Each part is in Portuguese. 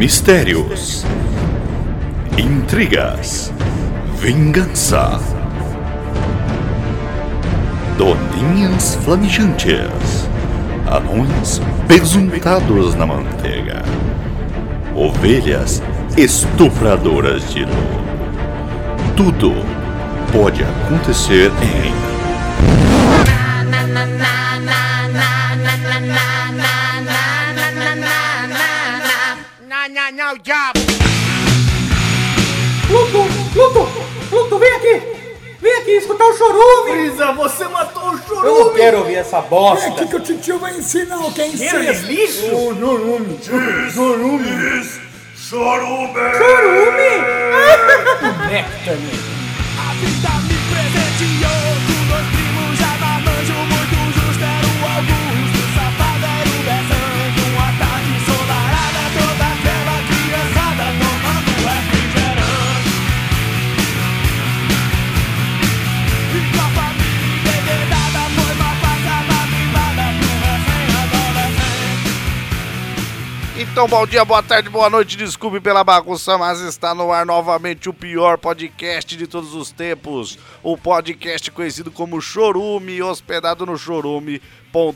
Mistérios, intrigas, vingança, doninhas flamijantes, anões pesuntados na manteiga, ovelhas estupradoras de luz. Tudo pode acontecer em Pluto, vem aqui! Vem aqui escutar o chorume! Brisa, você matou o chorume! Eu não quero ouvir essa bosta! Vem aqui que o titio vai ensinar o que é incesto! lixo? Chorume! Chorume! Conecta-me! A vida me presenteou com dois primos já marmanjo muito justo. Era o Augusto, o safado era o Bezão. Uma tarde ensolarada, toda aquela criançada tomando refrigerante. E com a família embebedada foi uma passada mimada pro recém-adolescente. Então, bom dia, boa tarde, boa noite, desculpe pela bagunça, mas está no ar novamente o pior podcast de todos os tempos, o podcast conhecido como Chorume, hospedado no chorume.com.br.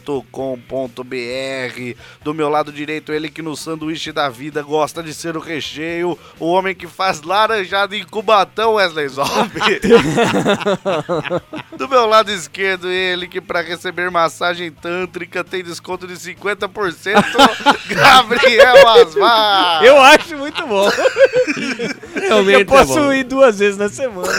Do meu lado direito, ele que no sanduíche da vida gosta de ser o recheio, o homem que faz laranjada em Cubatão, Wesley Zop. Do meu lado esquerdo, ele que para receber massagem tântrica tem desconto de 50%, Gabriel Asmar. Eu acho muito bom. Realmente eu posso é bom. ir 2 vezes na semana.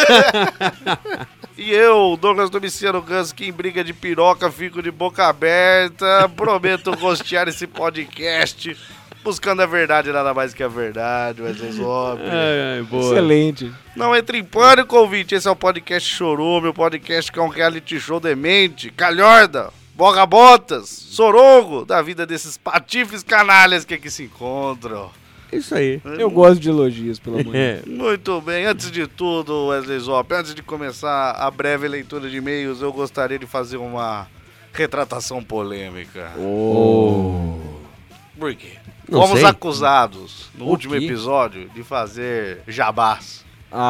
E eu, Douglas Domiciano Gans, que em briga de piroca fico de boca aberta, prometo rostear esse podcast, buscando a verdade, nada mais que a verdade, Wesley Zop. Boa. Excelente. Não entre em pânico, ouvinte, esse é o podcast Chorume, o podcast que é um reality show demente, calhorda, boga-botas, sorongo, da vida desses patifes canalhas que aqui se encontram. Isso aí. Eu gosto de elogios, pelo amor de Deus. Muito bem, antes de tudo, Wesley Zop, antes de começar a breve leitura de e-mails, eu gostaria de fazer uma retratação polêmica. Por quê? Não Fomos sei. acusados, no O último quê? episódio, de fazer jabás.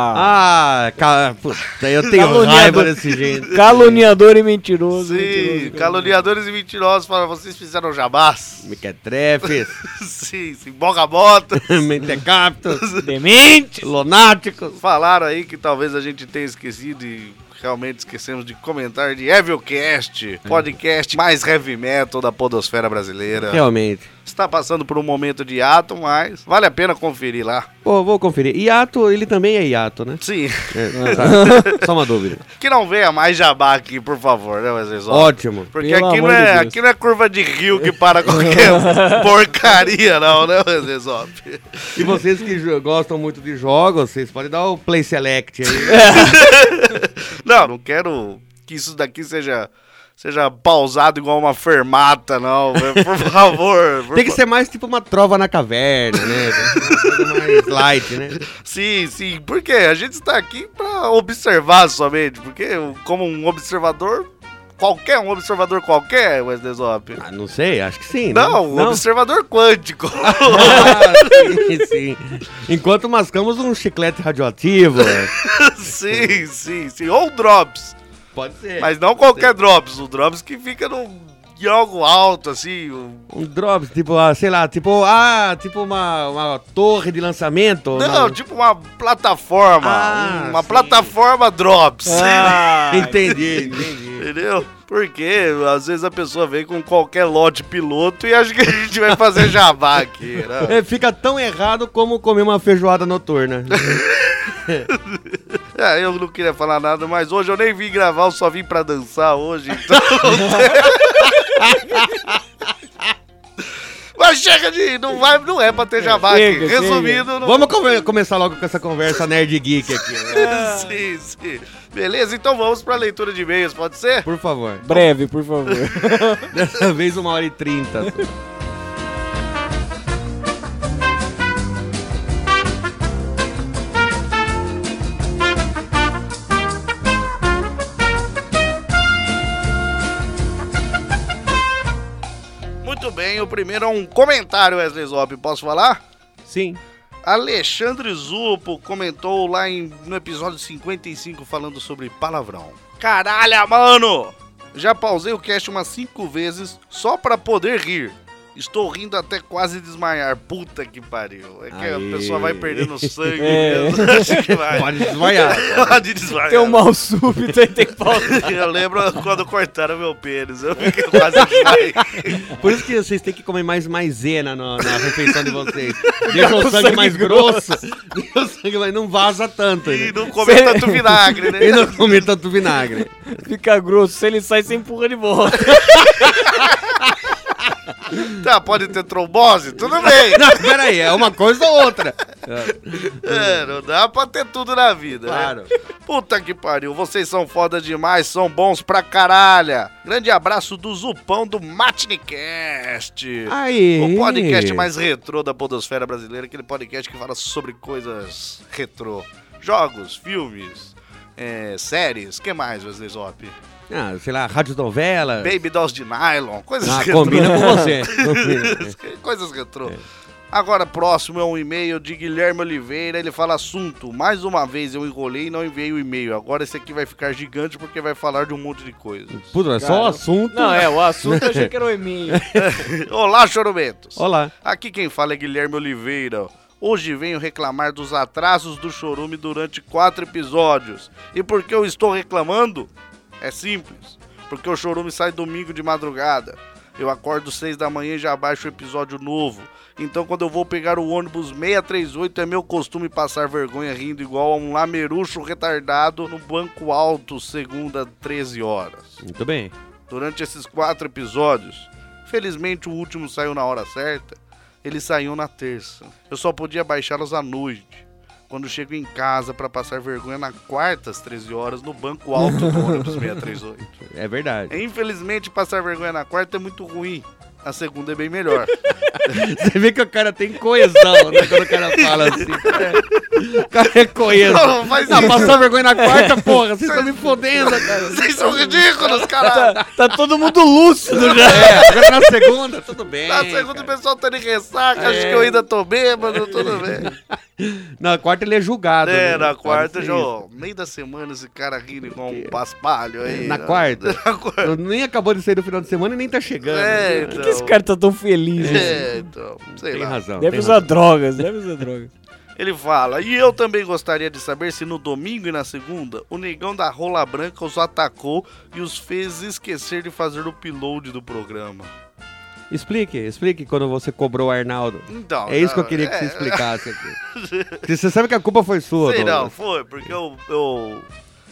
Puta, eu tenho Caluniador. raiva desse jeito. Caluniador e mentiroso. Sim, caluniadores e mentirosos falam, vocês fizeram jabás? Mequetrefes, Sim, boga-bota. mentecaptos, Demente. lunáticos. Falaram aí que talvez a gente tenha esquecido e realmente esquecemos de comentar de Evilcast, podcast mais heavy metal da podosfera brasileira. Realmente. Está passando por um momento de hiato, mas vale a pena conferir lá. Pô, vou conferir. Hiato, ele também é hiato, né? Sim, Tá. Só uma dúvida. que não venha mais jabá aqui, por favor, né, Wesley Zop? Ótimo. Porque Pelo aqui não, amor de é, Deus. aqui não é curva de rio que para qualquer porcaria, não, né, Wesley Zop? E vocês que gostam muito de jogos, vocês podem dar o Play Select aí. Não quero que isso daqui seja pausado igual uma fermata, não. Por favor. Tem que ser mais tipo uma trova na caverna, né? Uma coisa mais light, né? Sim. Porque a gente está aqui para observar somente. Porque como um observador qualquer, Wesley Zop. Ah, não sei, acho que sim. né? Não, um observador quântico. Sim. Enquanto mascamos um chiclete radioativo. sim. Ou drops. Pode ser. Mas não qualquer drops. O drops que fica em algo alto, assim. Um drops, tipo, sei lá, tipo uma torre de lançamento. Não, tipo uma plataforma. Ah, uma sim. plataforma drops. Entendi. Entendeu? Porque às vezes a pessoa vem com qualquer lote piloto e acha que a gente vai fazer jabá aqui, né? É, fica tão errado como comer uma feijoada noturna. Eu não queria falar nada, mas hoje eu nem vim gravar, eu só vim pra dançar hoje, então... Mas chega de... Não é pra ter jabá aqui. Chega. Resumindo... Não... Vamos começar logo com essa conversa nerd geek aqui. Né? Sim. Beleza, então vamos pra leitura de e-mails, pode ser? Por favor. Breve, por favor. Dessa vez 1h30. Muito bem, o primeiro é um comentário, Wesley Zop, posso falar? Sim. Alexandre Zupo comentou lá no episódio 55 falando sobre palavrão. Caralho, mano! Já pausei o cast umas 5 vezes só pra poder rir. Estou rindo até quase desmaiar. Puta que pariu. É que a pessoa vai perdendo sangue mesmo. Acho que vai. Pode desmaiar. Pode desmaiar. Tem um mal súbito aí, tem que pausar. Eu lembro quando cortaram meu pênis. Eu fiquei quase desmaiando. Por isso que vocês têm que comer mais maisena na refeição de vocês. Deixa o sangue mais grosso. Deixa o sangue mais... Não vaza tanto. E não comer tanto vinagre, né? E não comer tanto vinagre. Fica grosso, se ele sai, você empurra de volta. Tá, pode ter trombose? Tudo bem. Não, peraí, é uma coisa ou outra. Não dá pra ter tudo na vida, Claro. né? Puta que pariu, vocês são foda demais, são bons pra caralho. Grande abraço do Zupão do Matinecast. Aí. O podcast mais retrô da podosfera brasileira, aquele podcast que fala sobre coisas retrô. Jogos, filmes, séries, que mais, Wesley Zop? Ah, sei lá, radionovela. Baby Dolls de Nylon, coisas retrô. Combina com você. Coisas retrô. Agora, próximo é um e-mail de Guilherme Oliveira. Ele fala assunto. Mais uma vez eu enrolei e não enviei o e-mail. Agora esse aqui vai ficar gigante porque vai falar de um monte de coisas. Puta, é só o assunto. Não, o assunto eu achei que era o e-mail. Olá, chorumentos. Olá. Aqui quem fala é Guilherme Oliveira. Hoje venho reclamar dos atrasos do Chorume durante 4 episódios. E por que eu estou reclamando? É simples. Porque o Chorume sai domingo de madrugada. Eu acordo 6 da manhã e já baixo o episódio novo. Então quando eu vou pegar o ônibus 638 é meu costume passar vergonha rindo igual a um lamerucho retardado no banco alto, segunda, 13 horas. Muito bem. Durante esses 4 episódios, felizmente o último saiu na hora certa, ele saiu na terça. Eu só podia baixá-los à noite, quando chego em casa pra passar vergonha na quarta às 13 horas no banco alto do ônibus 638. É verdade. Infelizmente passar vergonha na quarta é muito ruim, a segunda é bem melhor. Você vê que o cara tem coesão, né? Quando o cara fala assim. O cara é coeso. Não, faz isso. Passar vergonha na quarta, porra. Vocês estão me fodendo, cara. Vocês são ridículos, caralho! Tá todo mundo lúcido já. Agora na segunda, tudo bem. Na segunda o cara. pessoal tá de ressaca, acho que eu ainda tô bêbado, tudo bem. Na quarta ele é julgado. né? Na quarta Pode já, ser ó, meio da semana esse cara rindo igual um paspalho aí. Na né? quarta? Na quarta. Nem acabou de sair do final de semana e nem tá chegando. Então. Por que esse cara tá tão feliz? Então, sei Tem lá. razão. Deve tem usar razão. drogas, deve usar drogas. Ele fala, e eu também gostaria de saber se no domingo e na segunda, o negão da rola branca os atacou e os fez esquecer de fazer o upload do programa. Explique quando você cobrou o Arnaldo. Então, É isso que eu queria que você explicasse aqui. Porque você sabe que a culpa foi sua, Sei não, Douglas. foi, porque eu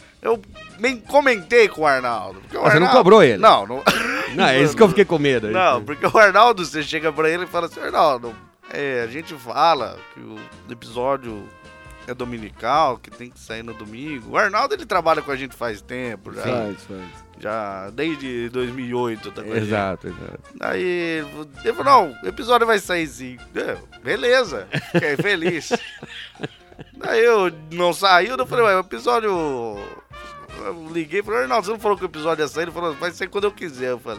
nem comentei com o Arnaldo. Porque o Você não Arnaldo- cobrou ele? Não. Não, é isso que eu fiquei com medo. Não, porque o Arnaldo, você chega pra ele e fala assim, Arnaldo, a gente fala que o episódio é dominical, que tem que sair no domingo. O Arnaldo, ele trabalha com a gente faz tempo já. Faz. Já desde 2008 tá com a gente. Exato. Aí ele falou, não, o episódio vai sair sim. Beleza, fiquei feliz. Daí eu não saiu, eu falei, ué, o episódio... Eu liguei e falei, Arnaldo, você não falou que o episódio ia sair? Ele falou, vai sair quando eu quiser. Eu falei,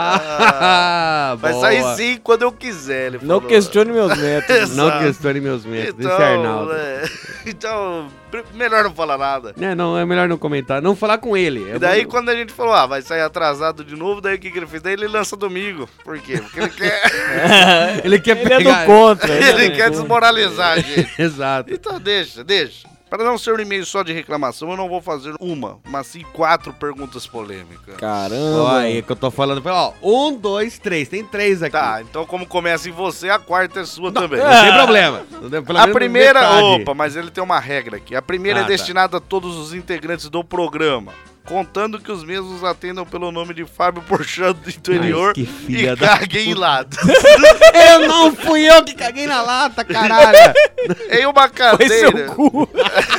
vai boa. sair sim quando eu quiser. Ele Não falou. questione meus métodos. Não Exato. questione meus métodos. Então, Esse é Arnaldo. então, melhor não falar nada. Não, é melhor não comentar. Não falar com ele. E daí, quando a gente falou, vai sair atrasado de novo, daí o que ele fez? Daí ele lança domingo. Por quê? Porque ele quer, Ele quer Ele é pegar... do contra. ele quer desmoralizar a gente. Exato. Então, deixa. Para não ser um e-mail só de reclamação, eu não vou fazer mas sim 4 perguntas polêmicas. Caramba. Olha aí que eu tô falando. Ó, 1, 2, 3. Tem 3 aqui. Tá, então como começa em você, a quarta é sua também. Não tem problema. Pelo A menos primeira, metade. opa, mas ele tem uma regra aqui. A primeira é Tá. destinada a todos os integrantes do programa, contando que os mesmos atendam pelo nome de Fábio Porchat do interior que filha e da caguem em lado. Eu não fui eu que caguei na lata, caralho. Em uma Foi seu cadeira. cu.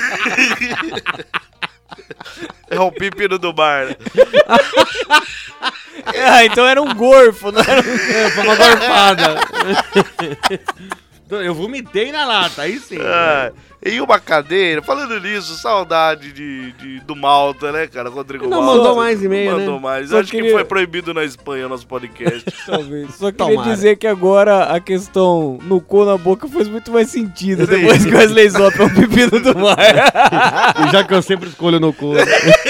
É o pepino do bar. Então era um gorfo, não era Foi uma gorfada. Eu vomitei na lata, aí sim. Em uma cadeira, falando nisso, saudade do Malta, né, cara? Rodrigo Não Malta. mandou mais e-mail, Não mandou né? mais. Só Acho que queria- foi proibido na Espanha nosso podcast. Talvez. Só queria Tomara. dizer que agora a questão no cu na boca faz muito mais sentido Sim. depois que o Wesley Zop é o pepino do mar. E já que eu sempre escolho no cu.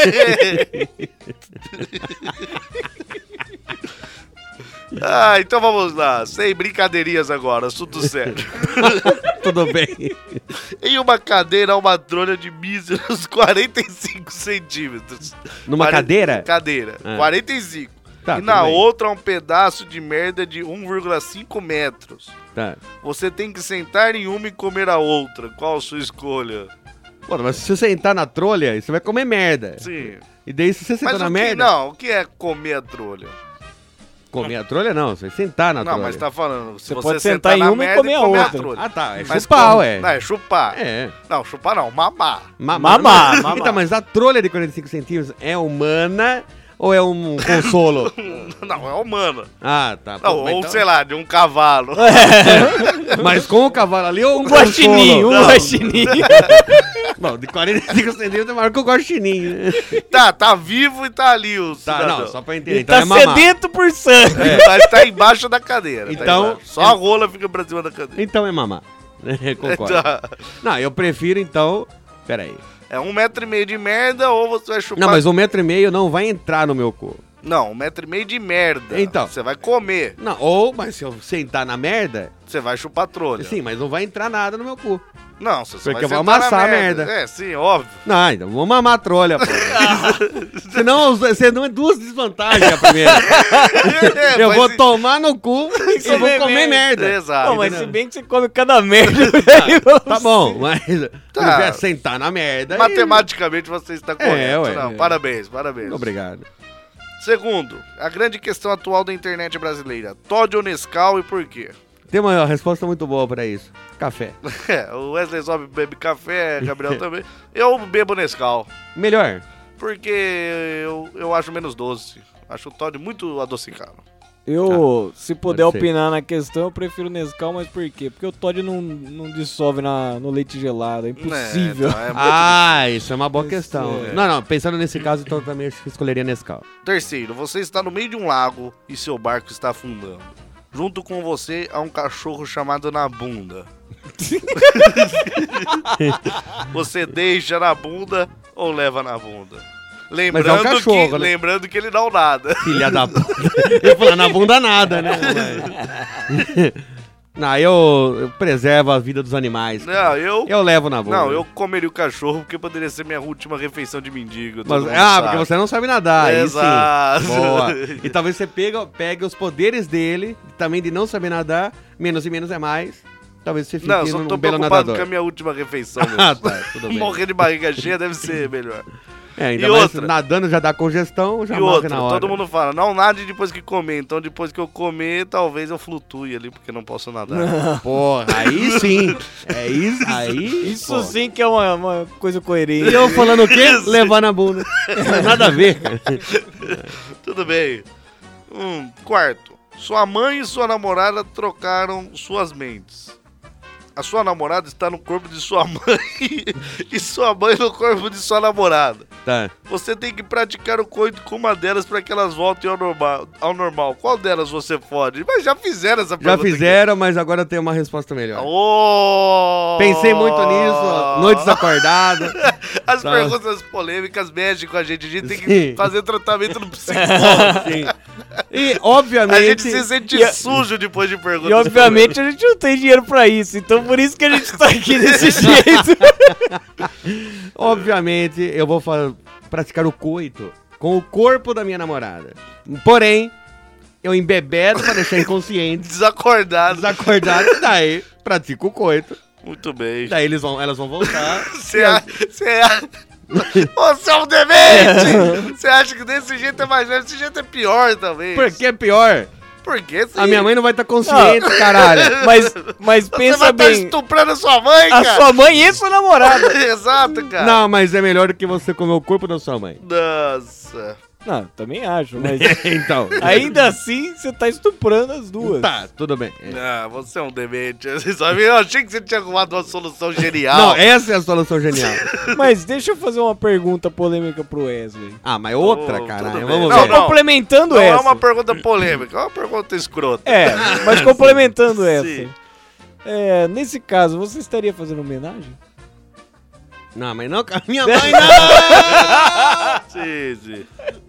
Ah, então vamos lá. Sem brincadeirinhas agora, assunto sério. Tudo bem. Em uma cadeira há uma trolha de míseros 45 centímetros. Numa cadeira? Cadeira, Ah. 45. Tá, e na tudo bem. outra há um pedaço de merda de 1,5 metros. Tá. Você tem que sentar em uma e comer a outra. Qual a sua escolha? Pô, mas se você sentar na trolha, você vai comer merda. Sim. E daí se você sentar Mas na o que, merda... não, o que é comer a trolha? Comer a trolha não, você vai sentar na Não, trolha. mas tá falando. Se Você você pode sentar sentar em na uma e merda comer a outra. trolha. Ah, tá. É Mas chupar, como? ué. Não, é chupar. É. Não, chupar não, mamar. Mamar. Então, mas a trolha de 45 centímetros é humana ou é um consolo? Não, é humana. Ah, tá. Não, Pô, mas ou então- sei lá, de um cavalo. Mas com o cavalo ali ou Um guaxininho, Não. guaxininho. Bom, de 45 centímetros é maior que o guaxininho, né? Tá vivo e tá ali o Tá, cidadão. não, só pra entender. Ele Então tá é mamar. sedento por sangue. Mas tá embaixo da cadeira. tá Então- embaixo. Só a rola fica pra cima da cadeira. Então é mamar. Concordo. Tá. Não, eu prefiro então... Pera aí. É 1,5 metro de merda ou você vai chupar... Não, mas 1,5 metro não vai entrar no meu cu. Não, 1,5 metro de merda. Então. Você vai comer. Não, ou, mas se eu sentar na merda, Você vai chupar trolha. sim, mas não vai entrar nada no meu cu. Não, você Porque vai eu vou sentar na amassar a merda. É, sim, óbvio. Não, então vou mamar a trolha, pô. Senão você não é duas desvantagens a primeira. Eu mas vou e- tomar no cu e vou comer merda. Exato. Pô, mas se entendeu? bem que você come cada merda. Tá bom, mas Tá. tá. sentar na merda. e- Matematicamente você está correto. ué. Não, parabéns, parabéns. Obrigado. Segundo, a grande questão atual da internet brasileira. Todd ou Nescau e por quê? Tem uma resposta muito boa pra isso. Café. É, o Wesley Zop bebe café, Gabriel também. Eu bebo Nescau. Melhor. Porque eu acho menos doce. Acho o Todd muito adocicado. Se puder Pode ser. opinar na questão, eu prefiro Nescau, mas por quê? Porque o Todd não dissolve no leite gelado, é impossível. Então, é muito Ah, isso é uma boa questão. é. Não, pensando nesse caso, então eu também acho que escolheria Nescau. Terceiro, você está no meio de um lago e seu barco está afundando. Junto com você há um cachorro chamado Nabunda. Você deixa na bunda ou leva na bunda? Lembrando, cachorro, né? lembrando que ele não nada. Filha da puta. Eu ia falar, na bunda nada, né? Não, eu preservo a vida dos animais. Não, eu levo na bunda. Não, eu comeria o cachorro porque poderia ser minha última refeição de mendigo. todo Mas, mundo porque sabe. você não sabe nadar. aí sim. Exato. Boa. E talvez você pegue os poderes dele, também de não saber nadar, menos e menos é mais. Talvez você fique Não, só tô um belo preocupado nadador. com a minha última refeição mesmo. Ah, tá, tudo bem. Morrer de barriga cheia deve ser melhor. Ainda E mais outra? nadando já dá congestão, já E morre outra, na hora. todo mundo fala, não nade depois que comer. Então depois que eu comer, talvez eu flutue ali, porque não posso nadar. Porra, aí sim. É isso aí. Isso pô. sim que é uma coisa coerente. E eu falando o quê? Levar na bunda. Nada a ver, cara. Tudo bem. Quarto, sua mãe e sua namorada trocaram suas mentes. A sua namorada está no corpo de sua mãe e sua mãe no corpo de sua namorada. Tá. Você tem que praticar o coito com uma delas para que elas voltem ao normal. Qual delas você pode? Mas já fizeram essa Já pergunta. fizeram, mas agora tem uma resposta melhor. Oh! Pensei muito nisso, noites acordadas. As Tá. perguntas polêmicas mexem com a gente. A gente tem que Sim. fazer tratamento no psicólogo. Sim. E, A obviamente... gente se sente sujo depois de perguntas. E obviamente a gente não tem dinheiro pra isso, então por isso que a gente tá aqui desse jeito. Obviamente, eu vou praticar o coito com o corpo da minha namorada. Porém, eu embebedo pra deixar inconsciente, Desacordado. desacordado, e daí pratico o coito. Muito bem. Daí elas vão voltar. Você é um demente! Você acha que desse jeito é mais leve? Desse jeito é pior, talvez. Por que é pior? Porque sim. A minha mãe não vai estar consciente, caralho. Mas Você pensa vai estar bem, estuprando a sua mãe, a cara. sua mãe e sua namorada. Exato, cara. Não, mas é melhor do que você comer o corpo da sua mãe. Nossa. Não, também acho, mas Então. ainda assim você tá estuprando as duas. Tá, tudo bem. Ah, você é um demente. Você sabe? Eu achei que você tinha arrumado uma solução genial. Não, essa é a solução genial. Mas deixa eu fazer uma pergunta polêmica pro Wesley. Ah, mas outra, tudo caralho. bem. Vamos Não, ver. não. Complementando Não essa. é uma pergunta polêmica, é uma pergunta escrota. É, mas complementando essa. Sim. Nesse caso, você estaria fazendo homenagem? Não, mas não com a minha mãe, não! Sim.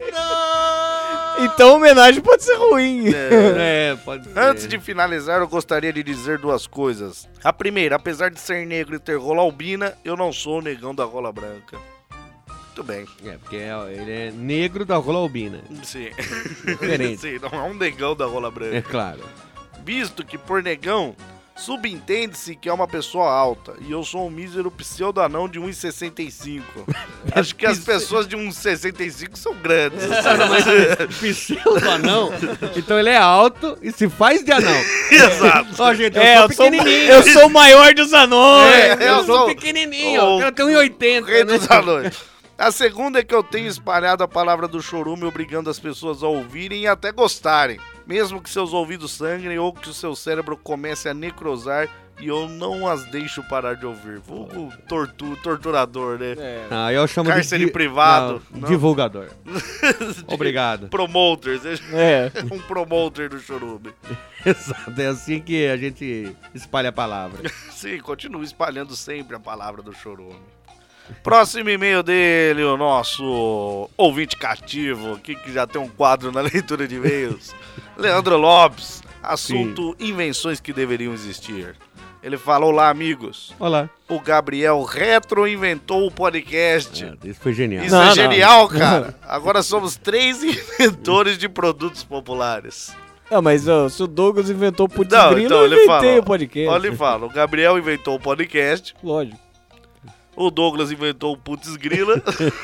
Então homenagem pode ser ruim. É, pode ser. Antes de finalizar, eu gostaria de dizer duas coisas. A primeira, apesar de ser negro e ter rola albina, eu não sou o negão da rola branca. Muito bem. É, porque ele é negro da rola albina. Sim. Diferente. Sim, não é um negão da rola É branca. claro. Visto que por negão, subentende-se que é uma pessoa alta. E eu sou um mísero pseudo-anão de 1,65. Acho que as pessoas de 1,65 são grandes. Pseudo anão. Então ele é alto e se faz de anão. Exato. Ó, gente, eu sou pequenininho. Eu sou o maior dos anões. Eu sou pequenininho. o- Eu tenho Rei 1,80, né? dos anões. A segunda é que eu tenho espalhado a palavra do chorume, obrigando as pessoas a ouvirem e até gostarem. Mesmo que seus ouvidos sangrem ou que o seu cérebro comece a necrosar e eu não as deixo parar de ouvir. Vulgo torturador, né? Ah, eu chamo Cárcere de... privado. Não, Não. divulgador. Obrigado. Promoter. É. Um promoter do chorume. Exato, é assim que a gente espalha a palavra. Sim, continua espalhando sempre a palavra do chorume. Próximo e-mail dele, o nosso ouvinte cativo, aqui que já tem um quadro na leitura de e-mails. Leandro Lopes, assunto invenções que deveriam existir. Ele fala, olá amigos, Olá. o Gabriel retroinventou o podcast. Isso foi genial. Isso Não, é não. genial, cara. Agora somos 3 inventores de produtos populares. Não, mas ó, se o Douglas inventou o Putz Não, Grilo, então eu ele inventei fala, o podcast. Olha, ele fala, o Gabriel inventou o podcast, Lógico. o Douglas inventou o Putz Grila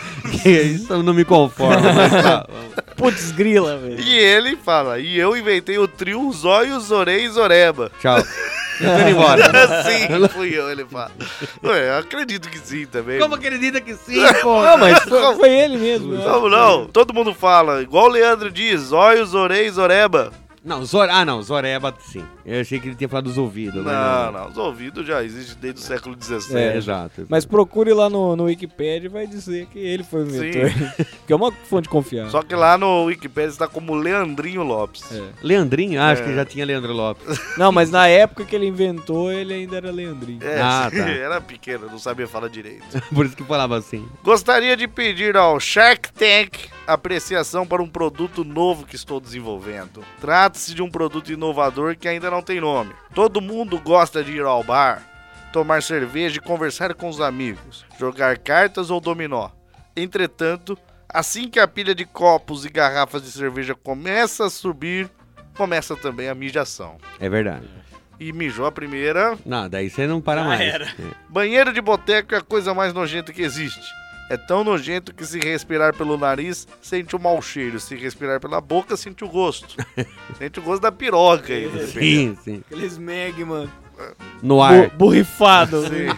Isso eu não me conformo, mas tá. Putz Grila, velho. e ele fala, e eu inventei o trio Zóio, Zorei e Zoreba. Tchau. Eu tô indo embora. Sim, fui eu, ele fala. Ué, eu acredito que sim também. Como acredita que sim, pô? Não, mas foi ele mesmo. né? Como não? Todo mundo fala, igual o Leandro diz, Zóio, Zorei e Zoreba. Não, não, Zoreba sim. Eu achei que ele tinha falado dos ouvidos. mas Não, os ouvidos já existem desde o século XVII. É, exato. Mas procure lá no Wikipedia e vai dizer que ele foi o inventor. Que é uma fonte confiável. Só que lá no Wikipedia está como Leandrinho Lopes. É. Leandrinho? Ah, acho que já tinha Leandro Lopes. Não, mas na época que ele inventou, ele ainda era Leandrinho. É, Ah, sim, tá. era pequeno, não sabia falar direito. Por isso que falava assim. Gostaria de pedir ao Shark Tank apreciação para um produto novo que estou desenvolvendo. Trata-se de um produto inovador que ainda não tem nome. Todo mundo gosta de ir ao bar, tomar cerveja e conversar com os amigos, jogar cartas ou dominó. Entretanto, assim que a pilha de copos e garrafas de cerveja começa a subir, começa também a mijação. É verdade. E mijou a primeira. Não, daí você não para mais. É. Banheiro de boteco é a coisa mais nojenta que existe. É tão nojento que se respirar pelo nariz, sente o mau cheiro. Se respirar pela boca, sente o gosto. Sente o gosto da piroca aí. Sim, sim. Aqueles Megman No ar. borrifado.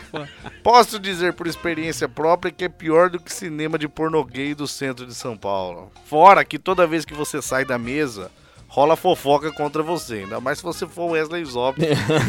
Posso dizer por experiência própria que é pior do que cinema de pornô gay do centro de São Paulo. Fora que toda vez que você sai da mesa, rola fofoca contra você. Ainda mais se você for Wesley Zop.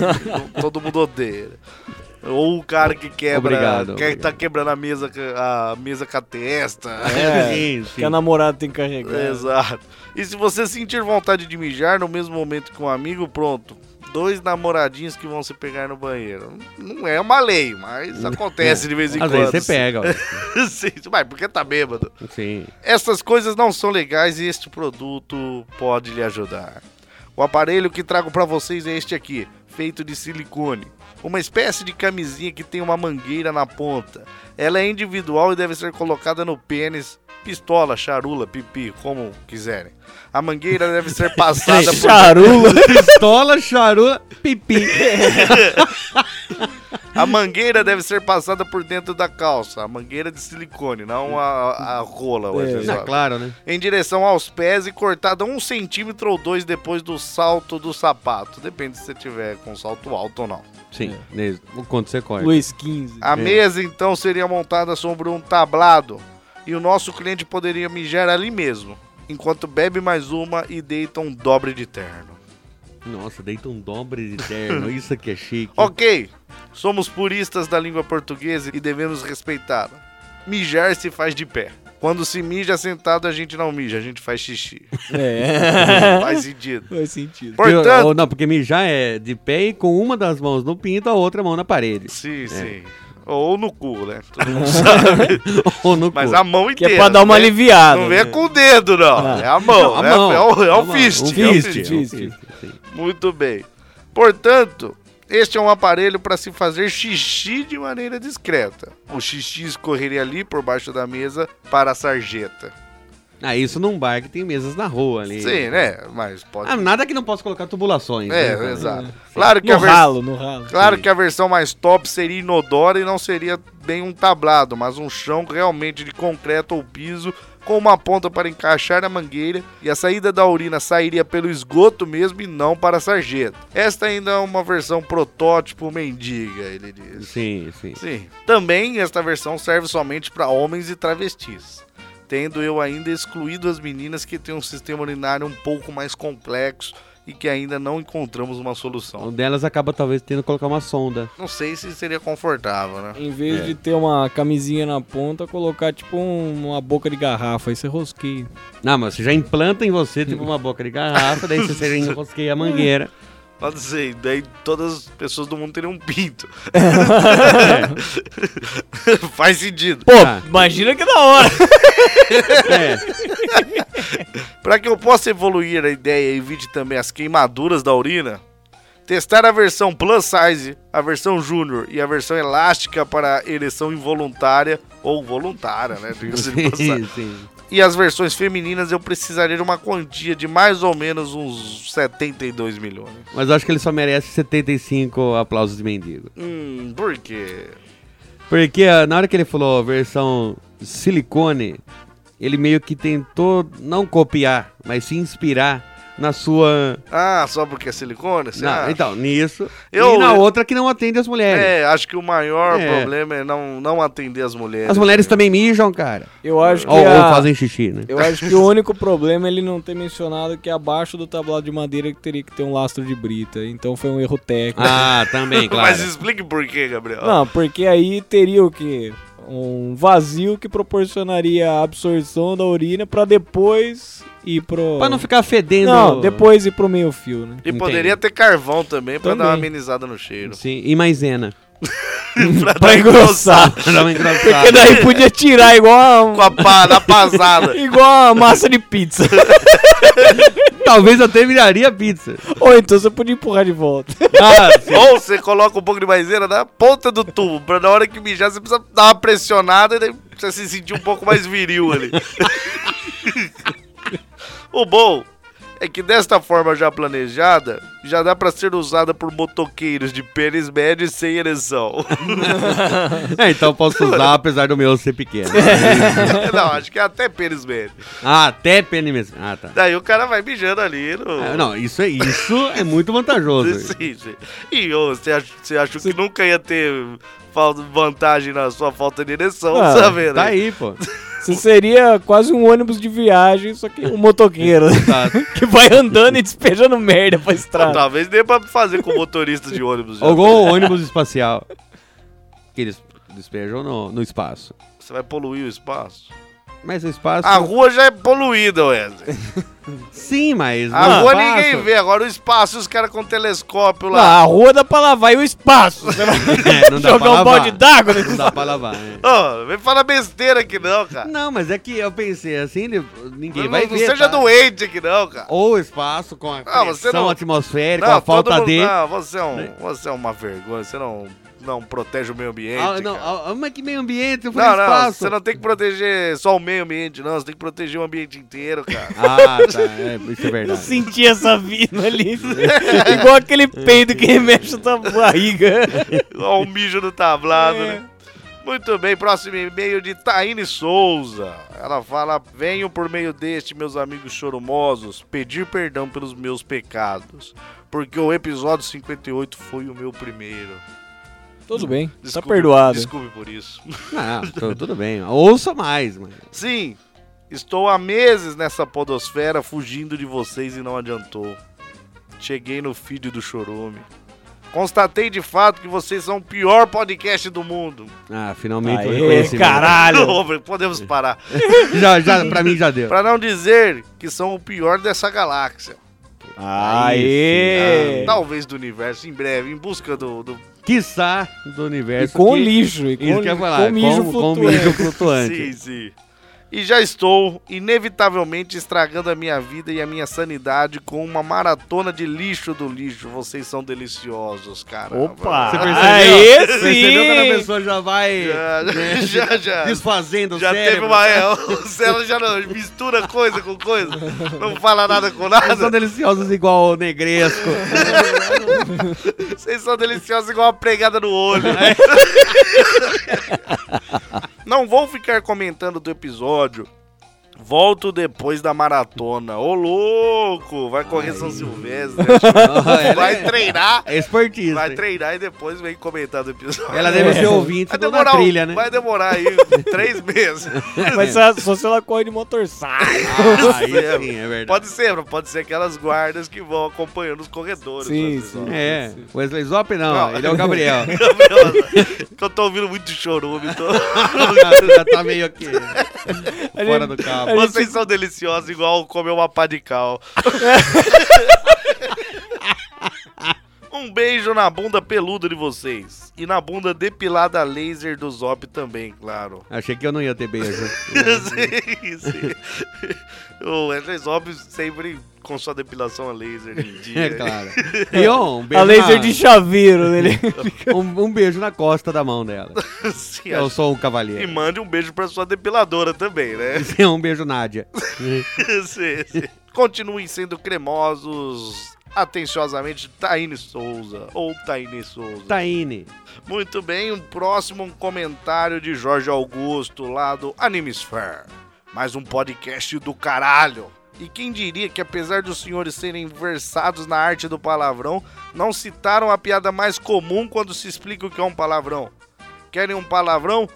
Todo mundo odeia. Ou o cara que quebra, Obrigado, tá quebrando a mesa com a testa. É, sim, sim. Que a namorada tem que carregar. Exato. E se você sentir vontade de mijar no mesmo momento que um amigo, pronto. 2 namoradinhos que vão se pegar no banheiro. Não é uma lei, mas acontece de vez em Às quando. vezes você pega. Ó. Sim, mas porque tá bêbado. Sim. Essas coisas não são legais e este produto pode lhe ajudar. O aparelho que trago pra vocês é este aqui, feito de silicone. Uma espécie de camisinha que tem uma mangueira na ponta. Ela é individual e deve ser colocada no pênis, pistola, charula, pipi, como quiserem. A mangueira deve ser passada por... Charula. Pistola, charula, pipi. A mangueira deve ser passada por dentro da calça. A mangueira de silicone, não a rola. o acessório. Claro, né? Em direção aos pés e cortada 1 centímetro ou 2 depois do salto do sapato. Depende se você tiver com salto alto ou não. Sim, mesmo. O quanto você corta. Luiz 15. A mesa então seria montada sobre um tablado e o nosso cliente poderia mijar ali mesmo. enquanto bebe mais uma e deita um dobre de terno. Nossa, deita um dobre de terno, isso aqui é chique. Ok, somos puristas da língua portuguesa e devemos respeitá-la. Mijar se faz de pé. Quando se mija sentado, a gente não mija, a gente faz xixi. Faz sentido. Faz sentido. Portanto... Não, porque mijar é de pé e com uma das mãos no pinto, a outra mão na parede. Sim. Ou no cu, né? Todo mundo sabe. Ou no Mas cu. a mão inteira. Que é pra dar uma né? aliviada. Não venha com o dedo, não. É a mão. Não, a mão. É o mão. fist. Um é o fist. fist. Sim. Muito bem. Portanto, este é um aparelho para se fazer xixi de maneira discreta. O xixi escorreria ali por baixo da mesa para a sarjeta. Ah, isso num bar que tem mesas na rua ali. Sim, né? Mas pode... Nada que não possa colocar tubulações. né? Exato. Claro que No ralo. Claro que a versão mais top seria inodora e não seria bem um tablado, mas um chão realmente de concreto ou piso com uma ponta para encaixar na mangueira e a saída da urina sairia pelo esgoto mesmo e não para a sarjeta. Esta ainda é uma versão protótipo mendiga, ele diz. Sim. Também esta versão serve somente para homens e travestis, tendo eu ainda excluído as meninas que têm um sistema urinário um pouco mais complexo e que ainda não encontramos uma solução. Um delas acaba talvez tendo que colocar uma sonda. Não sei se seria confortável, né? Em vez de ter uma camisinha na ponta, colocar tipo uma boca de garrafa, aí você rosqueia. Não, mas você já implanta em você tipo uma boca de garrafa, daí você enrosqueia a mangueira. Pode ser, daí todas as pessoas do mundo teriam um pinto. Faz sentido. Pô, imagina que da hora. Para que eu possa evoluir a ideia e evite também as queimaduras da urina, testar a versão plus size, a versão júnior e a versão elástica para ereção involuntária ou voluntária, né? Sim. E as versões femininas eu precisaria de uma quantia de mais ou menos uns 72 milhões. Mas eu acho que ele só merece 75 aplausos de mendigo. Por quê? Porque na hora que ele falou versão silicone, ele meio que tentou não copiar, mas se inspirar na sua... Ah, só porque é silicone? Você acha? Então, nisso. E na outra que não atende as mulheres. Acho que o maior problema é não atender as mulheres. As mulheres também mijam, cara. Eu acho que ou fazem xixi, né? Eu acho que o único problema é ele não ter mencionado que abaixo do tablado de madeira teria que ter um lastro de brita. Então foi um erro técnico. Ah, também, claro. Mas explique por quê, Gabriel. Não, porque aí teria o quê? Um vazio que proporcionaria a absorção da urina pra depois ir pro... Pra não ficar fedendo. Não, depois ir pro meio fio, né? E poderia ter carvão também pra dar uma amenizada no cheiro. Sim, e maisena. pra engrossar. Porque daí podia tirar igual com a pá da pasada. Igual a massa de pizza. Talvez até viraria pizza. Ou então você podia empurrar de volta. Ou você coloca um pouco de maisena na ponta do tubo, pra na hora que mijar você precisa dar uma pressionada e daí você se sentir um pouco mais viril ali. O bom é que desta forma já planejada, já dá pra ser usada por motoqueiros de pênis médio e sem ereção. Então posso usar, apesar do meu ser pequeno. Não, acho que é até pênis médio. Ah, até pênis mesmo. Ah, tá. Daí o cara vai mijando ali. Não, isso é muito vantajoso. Sim. E você achou que nunca ia ter vantagem na sua falta de ereção, sabe? Tá aí, pô. Você seria quase um ônibus de viagem, só que um motoqueiro. Que vai andando e despejando merda pra estrada. Talvez dê pra fazer com motorista de ônibus. Ou igual ônibus espacial. Que eles despejam no espaço. Você vai poluir o espaço? Mas o espaço... A rua já é poluída, Wesley. Sim, mas... A rua ninguém vê. Agora o espaço, os caras com telescópio lá. Não, a rua dá pra lavar e o espaço. Você vai não dá jogar pra lavar. balde d'água nesse Não dá pra lavar, Vem falar besteira aqui não, cara. Não, mas é que eu pensei assim, ninguém vai ver. Não seja doente aqui não, cara. Ou o espaço com a pressão atmosférica, não, a falta de... Não, você é uma vergonha, você não protege o meio ambiente. Mas que meio ambiente? Eu falei espaço. Não, você não tem que proteger só o meio ambiente, não. Você tem que proteger o ambiente inteiro, cara. Ah, tá. Isso é verdade. Eu senti essa vindo ali. Igual aquele peido que remexe a tua barriga. Igual o mijo no tablado, né? Muito bem, próximo e-mail de Taine Souza. Ela fala: venho por meio deste, meus amigos chorumosos, pedir perdão pelos meus pecados, porque o episódio 58 foi o meu primeiro. Tudo bem, tá perdoado. Desculpe por isso. Não, tudo bem. Ouça mais, mano. Sim, Estou há meses nessa podosfera fugindo de vocês e não adiantou. Cheguei no feed do Chorume. Constatei de fato que vocês são o pior podcast do mundo. Ah, finalmente o Aê, reconhecimento. caralho! Podemos parar. Já, pra mim já deu. Pra não dizer que são o pior dessa galáxia. Aê! Talvez do universo, em breve, em busca do... Quiçá do E universo. com que- lixo. E Isso com, que eu ia falar. com mijo com flutuante. mijo flutuante. Sim, sim. E já estou, inevitavelmente, estragando a minha vida e a minha sanidade com uma maratona de lixo do lixo. Vocês são deliciosos, cara. Opa! Você percebeu? Aê, Percebeu quando a sim! pessoa já vai Já. desfazendo o Já cérebro? teve uma... O Celo já não mistura coisa com coisa. Não fala nada com nada. Eles são deliciosos igual o Negresco. Vocês são deliciosos igual uma pregada no olho. Não vou ficar comentando do episódio. Volto depois da maratona. Ô, louco! Vai correr São Silvestre. Vai treinar. É esportista. Vai treinar e depois vem comentar do episódio. Ela deve ser ouvinte Vai da demorar, trilha, né? vai demorar aí 3 meses. Mas só se ela corre de motorcycle. Aí sim, é verdade. Pode ser aquelas guardas que vão acompanhando os corredores. Sim, às vezes, sim. ó. É, Wesley Zop não, Não. ele é o Gabriel. Que eu tô ouvindo muito chorume. Já tá meio aqui, fora do cabo. Vocês são deliciosos igual comer uma pá de cal. Um beijo na bunda peluda de vocês. E na bunda depilada a laser do Zop também, claro. Achei que eu não ia ter beijo. Sim. O Wesley Zop sempre com sua depilação a laser em dia. É claro. E um beijo A laser na- de chaveiro dele. um beijo na costa da mão dela. Sim, Eu sou um e cavalheiro. mande um beijo pra sua depiladora também, né? Um beijo, Nádia. Sim. Continuem sendo cremosos. Atenciosamente, Taine Souza. Ou Taine Souza. Taine. Muito bem, um próximo comentário de Jorge Augusto, lá do Animesphere. Mais um podcast do caralho. E quem diria que, apesar dos senhores serem versados na arte do palavrão, não citaram a piada mais comum quando se explica o que é um palavrão? Querem um palavrão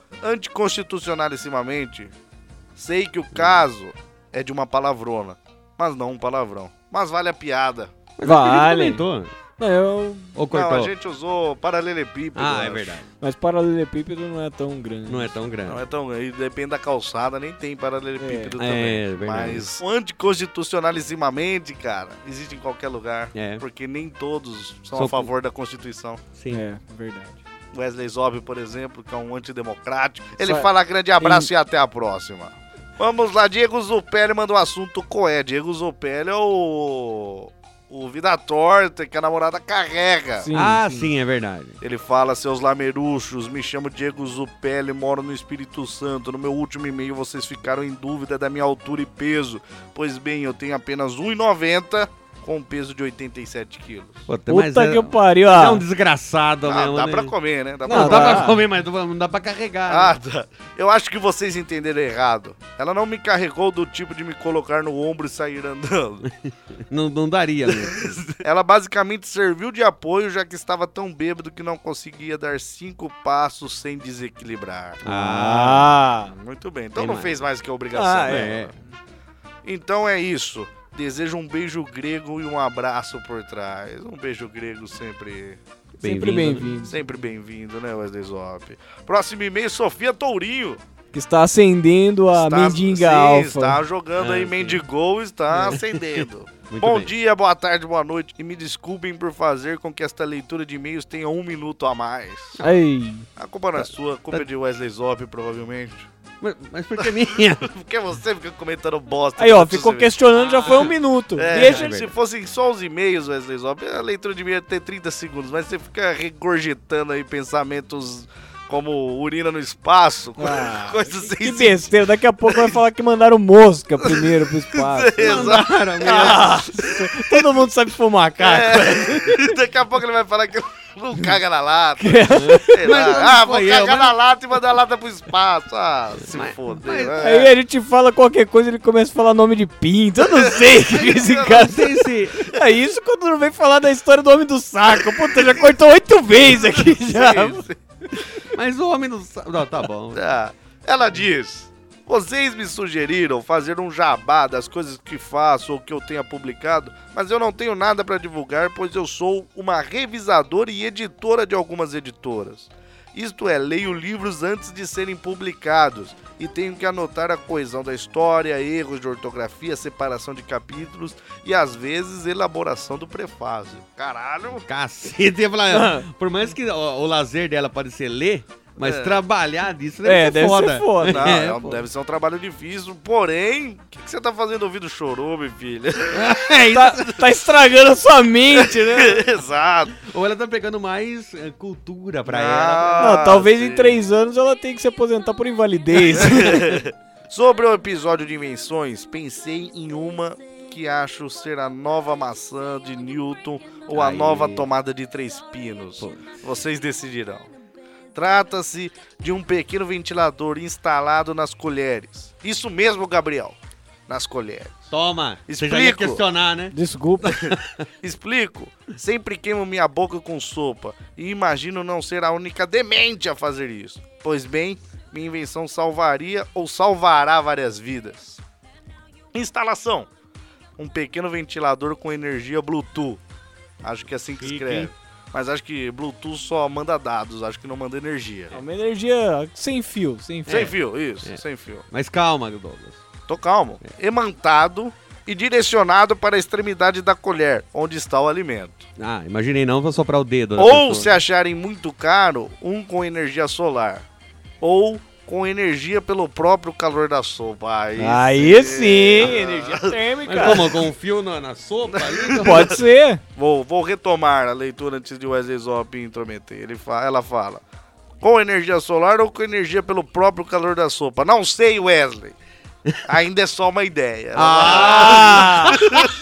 anticonstitucionalissimamente? Sei que o caso é de uma palavrona, mas não um palavrão. Mas vale a piada. Vale. Ele comentou. Não, eu... Ou cortou? Não, a gente usou paralelepípedo. Ah, eu é acho. verdade. Mas paralelepípedo não é tão grande. Não é tão grande. Não é tão grande, depende da calçada, nem tem paralelepípedo também. É, verdade. Mas o anticonstitucionalissimamente, cara, existe em qualquer lugar. É. Porque nem todos são Sou- a favor da Constituição. Sim. É, verdade. Wesley Zop, por exemplo, que é um antidemocrático, ele Só- fala grande abraço e até a próxima. Vamos lá, Diego Zupelli mandou um assunto coé. Diego Zupelli é o Vida Torta que a namorada carrega. Sim, Sim, é verdade. Ele fala, seus lameruchos, me chamo Diego Zupelli, moro no Espírito Santo. No meu último e-mail vocês ficaram em dúvida da minha altura e peso. Pois bem, eu tenho apenas 1,90 com um peso de 87 quilos. Puta, Puta que pariu, é ó. um desgraçado Ah, mesmo, dá né? pra comer, né? Dá Não, pra dá dá. pra comer, mas não dá pra carregar. Ah, né? tá. Eu acho que vocês entenderam errado. Ela não me carregou do tipo de me colocar no ombro e sair andando. Não daria mesmo. Ela basicamente serviu de apoio, já que estava tão bêbado que não conseguia dar 5 passos sem desequilibrar. Ah. Muito bem. Então Tem não mais. fez mais que a obrigação. Ah, né? é. Então é isso. Desejo um beijo grego e um abraço por trás. Um beijo grego sempre... Sempre bem-vindo. Sempre bem-vindo, né, Wesley Zop? Próximo e-mail, Sofia Tourinho. Que está acendendo a mendiga sim, alfa. está jogando aí sim. Mendigol, está acendendo. Muito Bom bem. dia, boa tarde, boa noite. E me desculpem por fazer com que esta leitura de e-mails tenha 1 minuto a mais. Aí. A culpa não é sua, a culpa é de Wesley Zop, provavelmente. Mas por que minha? Porque você fica comentando bosta. Aí, ó, durante ficou os e-mails. questionando, já foi 1 minuto. É, Deixa se fossem só os e-mails, Wesley Zop, a leitura de e-mail ia ter 30 segundos, mas você fica regurgitando aí pensamentos como urina no espaço, coisas sem Que sentido. besteira, daqui a pouco vai falar que mandaram mosca primeiro pro espaço. Exato. Nossa, todo mundo sabe que foi um macaco. Daqui a pouco ele vai falar que não caga na lata. Sei lá. Vou foi cagar eu, na lata e mandar a lata pro espaço. Ah, se foder. Aí a gente fala qualquer coisa, ele começa a falar nome de pinto. Eu não sei o que esse cara Sei se... É isso quando não vem falar da história do homem do saco. Puta, já cortou 8 vezes aqui já. Sim. Mas o homem não sabe. Não, tá bom. Ah, ela diz: Vocês me sugeriram fazer um jabá das coisas que faço ou que eu tenha publicado, mas eu não tenho nada para divulgar, pois eu sou uma revisadora e editora de algumas editoras. Isto é, leio livros antes de serem publicados e tenho que anotar a coesão da história, erros de ortografia, separação de capítulos e, às vezes, elaboração do prefácio. Caralho! Cacete, ia falar, por mais que o lazer dela pode ser ler, mas trabalhar disso deve ser foda. Ser foda. Não, deve ser um trabalho difícil, porém, o que você tá fazendo ouvindo chorume, filha? Tá estragando a sua mente, né? Exato. Ou ela tá pegando mais cultura pra ela. Não, talvez sim. em 3 anos ela tenha que se aposentar por invalidez. Sobre o episódio de invenções, pensei em uma que acho ser a nova maçã de Newton ou a Aí. nova tomada de 3 pinos. Vocês decidirão. Trata-se de um pequeno ventilador instalado nas colheres. Isso mesmo, Gabriel. Nas colheres. Toma, você já ia Explico. questionar, né? Desculpa. Explico. Sempre queimo minha boca com sopa e imagino não ser a única demente a fazer isso. Pois bem, minha invenção salvaria ou salvará várias vidas. Instalação. Um pequeno ventilador com energia Bluetooth. Acho que é assim que Chique, escreve. hein? Mas acho que Bluetooth só manda dados, acho que não manda energia. É uma energia sem fio, sem fio. Sem fio, isso, sem fio. Mas calma, Douglas. Tô calmo. Emantado e direcionado para a extremidade da colher, onde está o alimento. Ah, imaginei não, vou soprar o dedo. da Ou, pessoa. se acharem muito caro, um com energia solar. Ou com energia pelo próprio calor da sopa. Aí sim, energia térmica. Mas como, com um fio na sopa ali? Pode ser. Vou retomar a leitura antes de Wesley Zop intrometer. Ela fala: com energia solar ou com energia pelo próprio calor da sopa? Não sei, Wesley. Ainda é só uma ideia. Ah!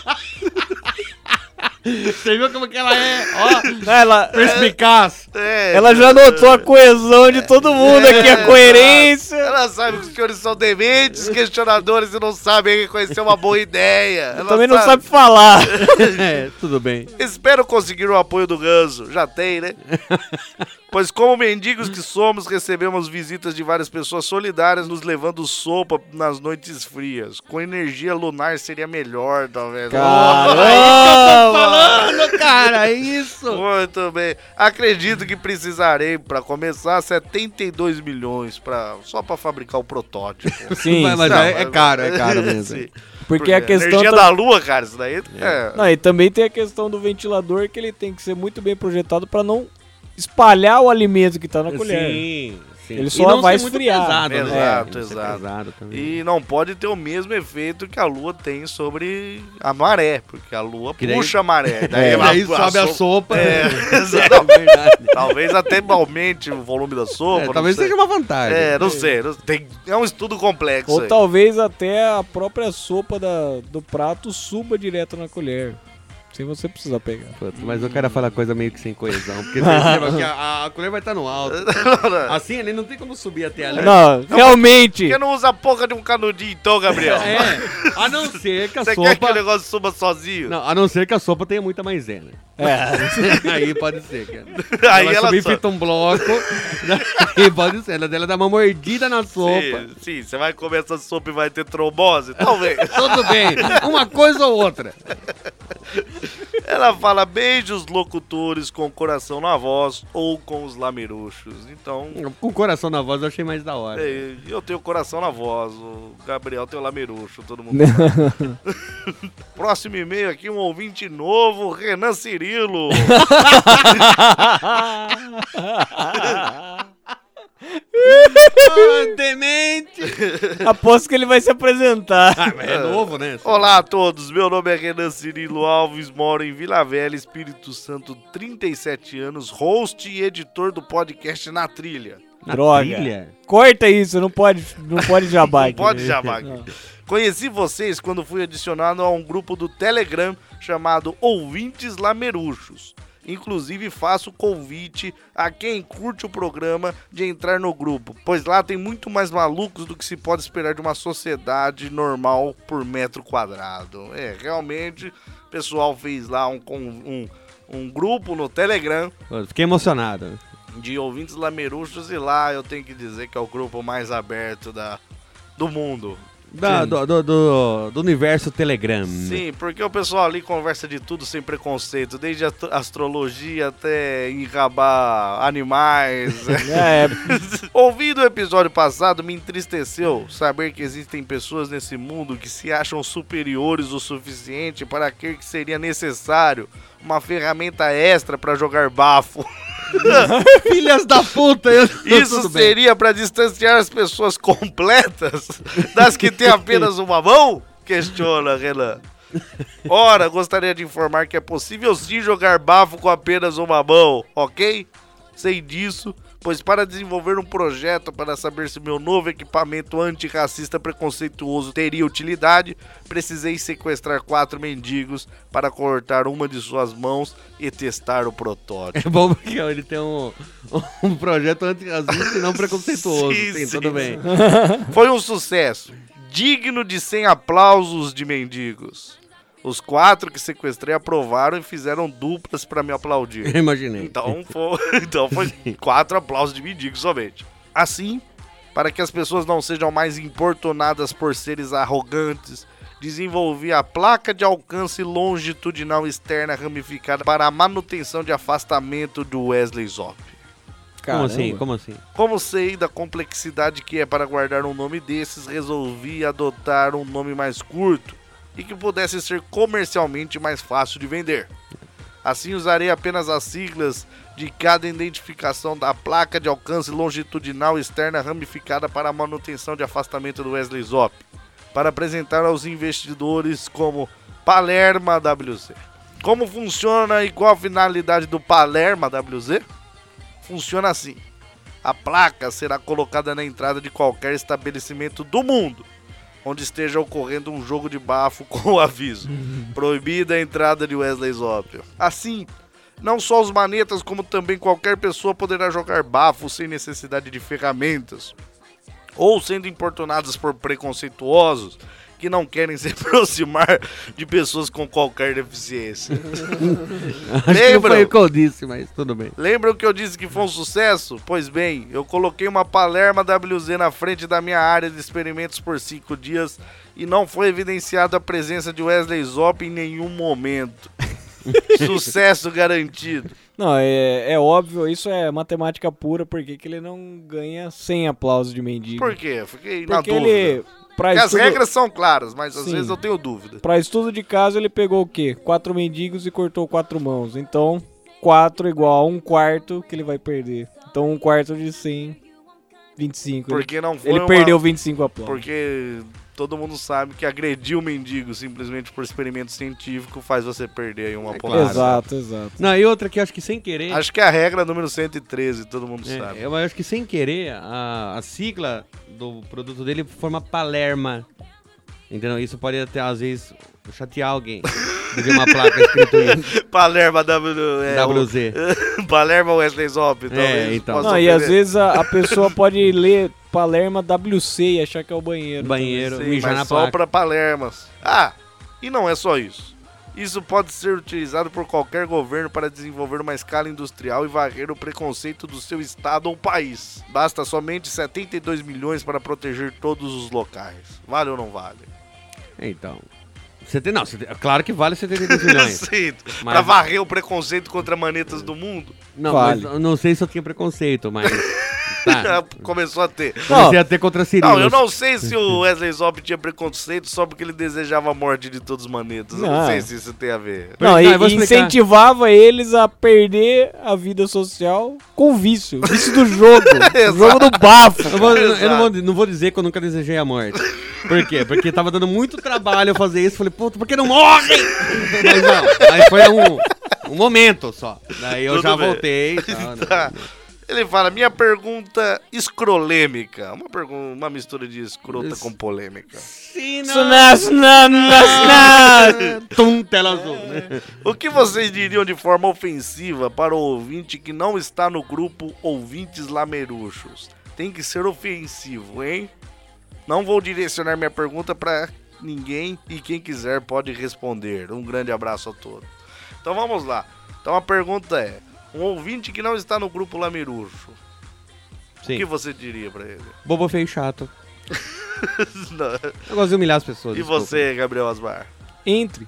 Você viu como que ela é? Ó, Ela, perspicaz. ela já notou a coesão de todo mundo aqui, a coerência. Ela sabe que os senhores são dementes, questionadores e não sabem reconhecer uma boa ideia. Ela Também não sabe falar. É, tudo bem. Espero conseguir o apoio do Ganso. Já tem, né? Pois como mendigos que somos, recebemos visitas de várias pessoas solidárias nos levando sopa nas noites frias. Com energia lunar seria melhor, talvez. Falando, cara, é isso. Muito bem. Acredito que precisarei, para começar, 72 milhões só para fabricar o protótipo. Sim, mas Não, é caro mesmo. Sim. porque a questão... energia da lua, cara, isso daí é... Não, e também tem a questão do ventilador, que ele tem que ser muito bem projetado pra não espalhar o alimento que tá na colher. Sim, sim. Ele E só não vai ser muito esfriar. pesado, né? Exato, Tem que ser exato. pesado também. E não pode ter o mesmo efeito que a lua tem sobre a maré, porque a lua Que daí- puxa a maré. Daí sobe a sopa. É, É exato. verdade. Talvez até aumente o volume da sopa. não Talvez sei. seja uma vantagem. Não sei. É um estudo complexo. Ou aí. talvez até a própria sopa do prato suba direto na colher. Sem você precisar pegar. Puta, mas eu quero falar coisa meio que sem coesão. Porque perceba que a colher vai estar no alto. Assim, ele não tem como subir até ali. Não, realmente. Por que não usa a porra de um canudinho então, Gabriel? É, a não ser que a Você quer que o sopa... negócio suba sozinho? Não, a não ser que a sopa tenha muita maisena. É. Aí pode ser, cara. Aí ela ela subir só- fita um bloco. Aí pode ser. Ela dela dá uma mordida na sopa. Sim, você vai comer essa sopa e vai ter trombose? Talvez. Tudo bem. Uma coisa ou outra. Ela fala beijos locutores com o coração na voz ou com os lameruchos. Então, Com o coração na voz eu achei mais da hora. eu tenho o coração na voz, o Gabriel tem o lamerucho, todo mundo sabe. Próximo e-mail aqui, um ouvinte novo, Renan Cirilo. Demente! Aposto que ele vai se apresentar. É novo, né? Olá a todos, meu nome é Renan Cirilo Alves, moro em Vila Velha, Espírito Santo, 37 anos, host e editor do podcast Na Trilha. Droga. Trilha? Corta isso, não pode jabá aqui. Pode chamar Não. aqui. Conheci vocês quando fui adicionado a um grupo do Telegram chamado Ouvintes Lameruchos. Inclusive faço convite a quem curte o programa de entrar no grupo, pois lá tem muito mais malucos do que se pode esperar de uma sociedade normal por metro quadrado. Realmente, o pessoal fez lá um grupo no Telegram Pô, fiquei emocionado. de ouvintes lameruchos e lá eu tenho que dizer que é o grupo mais aberto do mundo. Do universo Telegram. Sim, porque o pessoal ali conversa de tudo sem preconceito, desde a astrologia até enrabar animais. Ouvindo o episódio passado, me entristeceu saber que existem pessoas nesse mundo que se acham superiores o suficiente para crer que seria necessário uma ferramenta extra para jogar bafo. Filhas da puta! Isso seria para distanciar as pessoas completas das que têm apenas uma mão? Questiona Renan. Ora, gostaria de informar que é possível sim jogar bafo com apenas uma mão, ok? Sei disso, pois para desenvolver um projeto para saber se meu novo equipamento antirracista preconceituoso teria utilidade, precisei sequestrar 4 mendigos para cortar uma de suas mãos e testar o protótipo. É bom porque ele tem um projeto antirracista e não preconceituoso. Sim, tudo bem. Foi um sucesso, digno de 100 aplausos de mendigos. Os 4 que sequestrei aprovaram e fizeram duplas pra me aplaudir. Eu imaginei. Então foi 4 aplausos de mendigos somente. Assim, para que as pessoas não sejam mais importunadas por seres arrogantes, desenvolvi a placa de alcance longitudinal externa ramificada para a manutenção de afastamento do Wesley Zop. Como assim? Como assim? Como sei da complexidade que é para guardar um nome desses, resolvi adotar um nome mais curto e que pudesse ser comercialmente mais fácil de vender. Assim usarei apenas as siglas de cada identificação da placa de alcance longitudinal externa ramificada para a manutenção de afastamento do Wesley Zop, para apresentar aos investidores como Palerma WZ. Como funciona e qual a finalidade do Palerma WZ? Funciona assim: a placa será colocada na entrada de qualquer estabelecimento do mundo onde esteja ocorrendo um jogo de bafo com o aviso: proibida a entrada de Wesley Zop. Assim, não só os manetas, como também qualquer pessoa poderá jogar bafo sem necessidade de ferramentas, ou sendo importunados por preconceituosos que não querem se aproximar de pessoas com qualquer deficiência. Acho que não foi o que eu disse, mas tudo bem. Lembram que eu disse que foi um sucesso? Pois bem, eu coloquei uma Palerma WZ na frente da minha área de experimentos por 5 dias e não foi evidenciada a presença de Wesley Zop em nenhum momento. Sucesso garantido. Não, é óbvio, isso é matemática pura, porque que ele não ganha 100 aplausos de mendigo. Por quê? Fiquei na Porque dúvida. ele... Porque as regras são claras, mas às vezes eu tenho dúvida. Pra estudo de caso, ele pegou o quê? 4 mendigos e cortou 4 mãos. Então, 4 igual a 1/4 que ele vai perder. Então, 1/4 de 100, 25. Porque não foi ele perdeu 25 aplausos. Porque todo mundo sabe que agredir o mendigo simplesmente por experimento científico faz você perder aí uma aplauso. Exato. Não, e outra que acho que sem querer... Acho que é a regra número 113, todo mundo sabe. Eu acho que sem querer, a sigla do produto dele forma Palerma. Entendeu? Isso pode até, às vezes, chatear alguém. De ver uma placa escrito isso. Palerma WZ. Palerma Wesley Zop. Então. Não, e às vezes a pessoa pode ler Palerma WC e achar que é o banheiro. Banheiro, sim, mijar mas na só placa. para Palermas. Ah, e não é só isso. Isso pode ser utilizado por qualquer governo para desenvolver uma escala industrial e varrer o preconceito do seu estado ou país. Basta somente 72 milhões para proteger todos os locais. Vale ou não vale? Então... claro que vale 72 milhões. Sim, mas... pra varrer o preconceito contra manetas do mundo? Não, vale. Mas eu não sei se eu tinha preconceito, mas... Tá. Começou a ter. Comecei a ter contra Cirilo. Não, eu não sei se o Wesley Zop tinha preconceito só porque ele desejava a morte de todos os manetas. Eu não sei se isso tem a ver. Não, e incentivava eles a perder a vida social com vício. Vício do jogo. O jogo do bafo. Eu não vou dizer que eu nunca desejei a morte. Por quê? Porque tava dando muito trabalho eu fazer isso. Falei, puta, por que não morre? Mas não, aí foi um momento só. Daí eu já voltei. Tá. Ele fala, minha pergunta escrolêmica. Uma mistura de escrota com polêmica. Tela azul. O que vocês diriam de forma ofensiva para o ouvinte que não está no grupo Ouvintes Lameruxos? Tem que ser ofensivo, hein? Não vou direcionar minha pergunta para ninguém e quem quiser pode responder. Um grande abraço a todos. Então vamos lá. Então a pergunta é, um ouvinte que não está no grupo Lameruxo, o que você diria pra ele? Bobo, feio e chato. Eu gosto de humilhar as pessoas. E desculpa. você, Gabriel Asmar? Entre.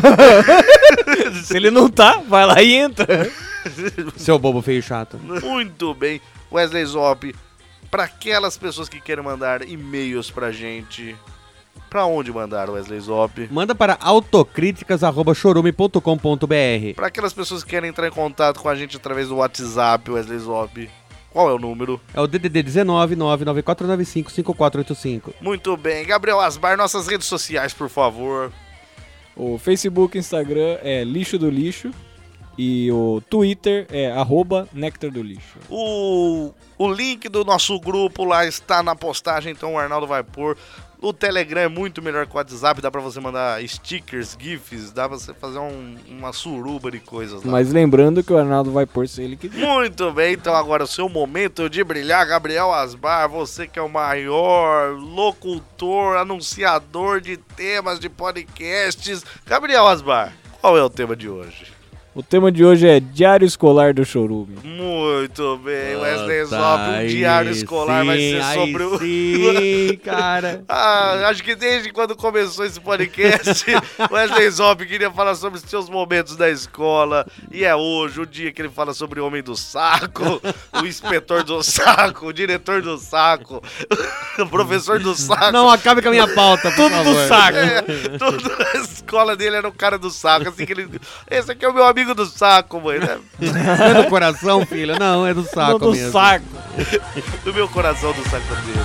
Se ele não tá, vai lá e entra. Seu bobo feio e chato. Muito bem. Wesley Zop, para aquelas pessoas que querem mandar e-mails pra gente, pra onde mandar, Wesley Zop? Manda para autocríticas@chorume.com.br. Para aquelas pessoas que querem entrar em contato com a gente através do WhatsApp, Wesley Zop, qual é o número? É o DDD 19 99495 5485. Muito bem. Gabriel Asmar, nossas redes sociais, por favor. O Facebook e Instagram é Lixo do Lixo. E o Twitter é @NectarDoLixo. O link do nosso grupo lá está na postagem, então o Arnaldo vai pôr. O Telegram é muito melhor que o WhatsApp, dá pra você mandar stickers, gifs, dá pra você fazer uma suruba de coisas lá. Mas lembrando que o Arnaldo vai pôr se ele quiser. Muito bem, então agora o seu momento de brilhar, Gabriel Asmar, você que é o maior locutor, anunciador de temas de podcasts. Gabriel Asmar, qual é o tema de hoje? O tema de hoje é Diário Escolar do Chorume. Muito bem, Wesley Zop, um diário escolar vai ser sobre o... Sim, cara. Acho que desde quando começou esse podcast, Wesley Zop queria falar sobre seus momentos da escola. E é hoje, o dia que ele fala sobre o homem do saco, o inspetor do saco, o diretor do saco, o professor do saco. Não, acabe com a minha pauta, por favor. do saco. Tudo a escola dele era o cara do saco. Assim que ele... Esse aqui é o meu amigo do saco, mãe, né? É do coração, filho? Não, é do saco Não, do mesmo. saco. Do meu coração do saco dele.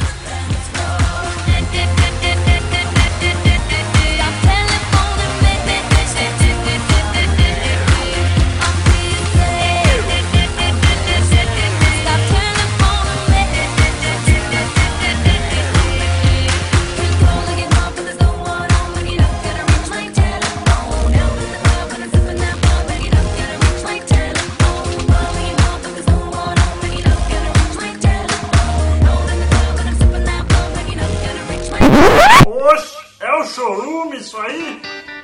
Oxe, é o chorume isso aí?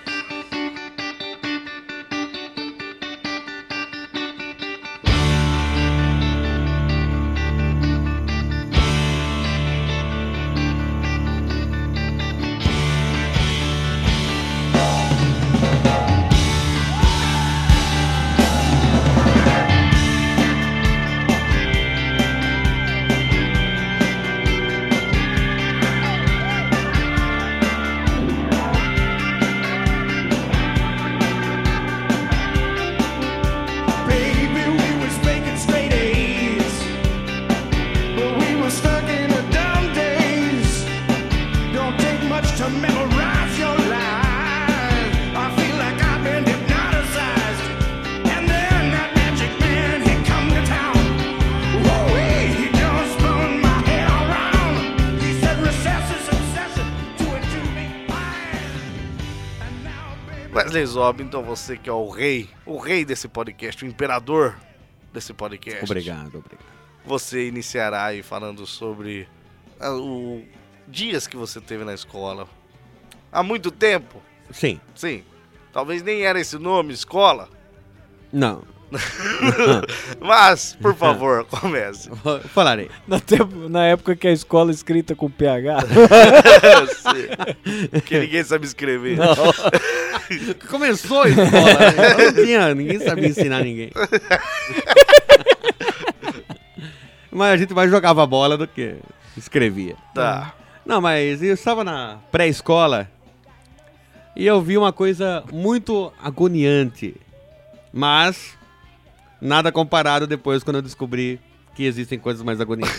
Baby, we was making straight A's, but we were stuck in the dumb days. Don't take much to memorize your life. I feel like I've been hypnotized. And then that magic man, he come to town. Whoa-wee, he done spun my head around. He said recess is obsession to it to me fine. And now, baby, Wesley Zop, então você que é o rei desse podcast, o imperador desse podcast. Obrigado. Você iniciará aí falando sobre os dias que você teve na escola. Há muito tempo? Sim. Sim. Talvez nem era esse nome, escola. Não. Mas, por favor, comece. Falarei. Na época que a escola escrita com PH. Sim. Que ninguém sabe escrever. Começou a escola. Ninguém sabia ensinar ninguém. Mas a gente mais jogava bola do que escrevia. Tá. Não, mas eu estava na pré-escola e eu vi uma coisa muito agoniante. Mas nada comparado depois quando eu descobri que existem coisas mais agoniantes.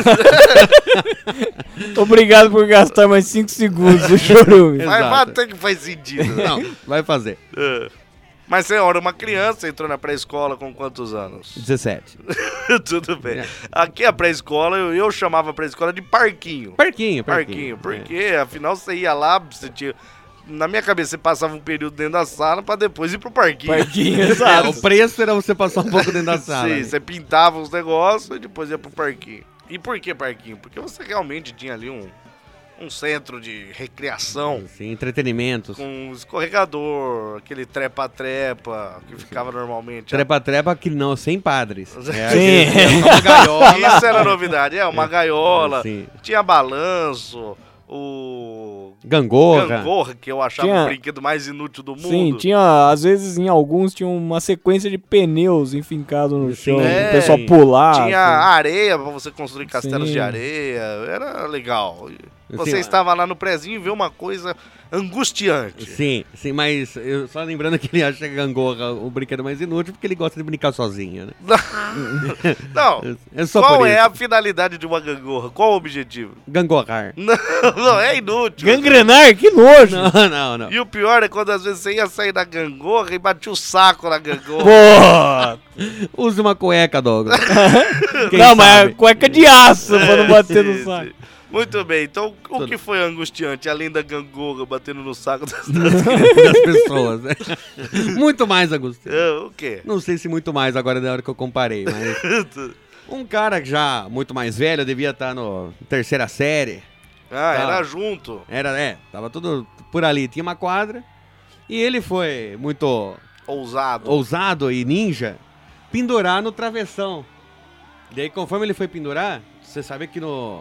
Obrigado por gastar mais 5 segundos do Chorume. Mas Exato. até que faz sentido. Não, vai fazer. Mas você era uma criança, entrou na pré-escola com quantos anos? 17. Tudo bem. Aqui a pré-escola, eu chamava a pré-escola de parquinho. Parquinho. Porque afinal você ia lá, você tinha... Na minha cabeça você passava um período dentro da sala pra depois ir pro parquinho. Parquinho, É, exato. o preço era você passar um pouco dentro da sala. Sim, né? você pintava os negócios e depois ia pro parquinho. E por que parquinho? Porque você realmente tinha ali um centro de recreação. Sim, entretenimentos. Com escorregador, aquele trepa-trepa que ficava normalmente. Trepa-trepa que não, sem padres. Sim. Uma gaiola. Isso era novidade, uma gaiola, Sim. tinha balanço, o Gangorra. que eu achava Tinha- o brinquedo mais inútil do mundo. Sim, tinha, às vezes em alguns tinha uma sequência de pneus enfincados no chão, É, o pessoal pular. Tinha assim. areia pra você construir castelos Sim. de areia, era legal. Você Sim, estava lá no prezinho e viu uma coisa angustiante. Sim, mas eu só lembrando que ele acha Gangorra o brinquedo mais inútil porque ele gosta de brincar sozinho, né? Não, É só qual por é isso. a finalidade de uma gangorra? Qual o objetivo? Gangorrar. Não, é inútil. Gangrenar, que nojo! Não. E o pior é quando às vezes você ia sair da gangorra e batia o saco na gangorra. Porra! Use uma cueca, Douglas. Quem Não, mas sabe? é cueca de aço pra não bater no Sim, saco. sim. Muito bem, então o que foi angustiante, além da gangorra batendo no saco das das pessoas, né? Muito mais, Agostinho. O quê? Não sei se muito mais agora na hora que eu comparei, mas... Um cara já muito mais velho, devia estar no terceira série. Era junto. Tava tudo por ali. Tinha uma quadra e ele foi muito Ousado. ousado e ninja pendurar no travessão. Daí, conforme ele foi pendurar, você sabe que no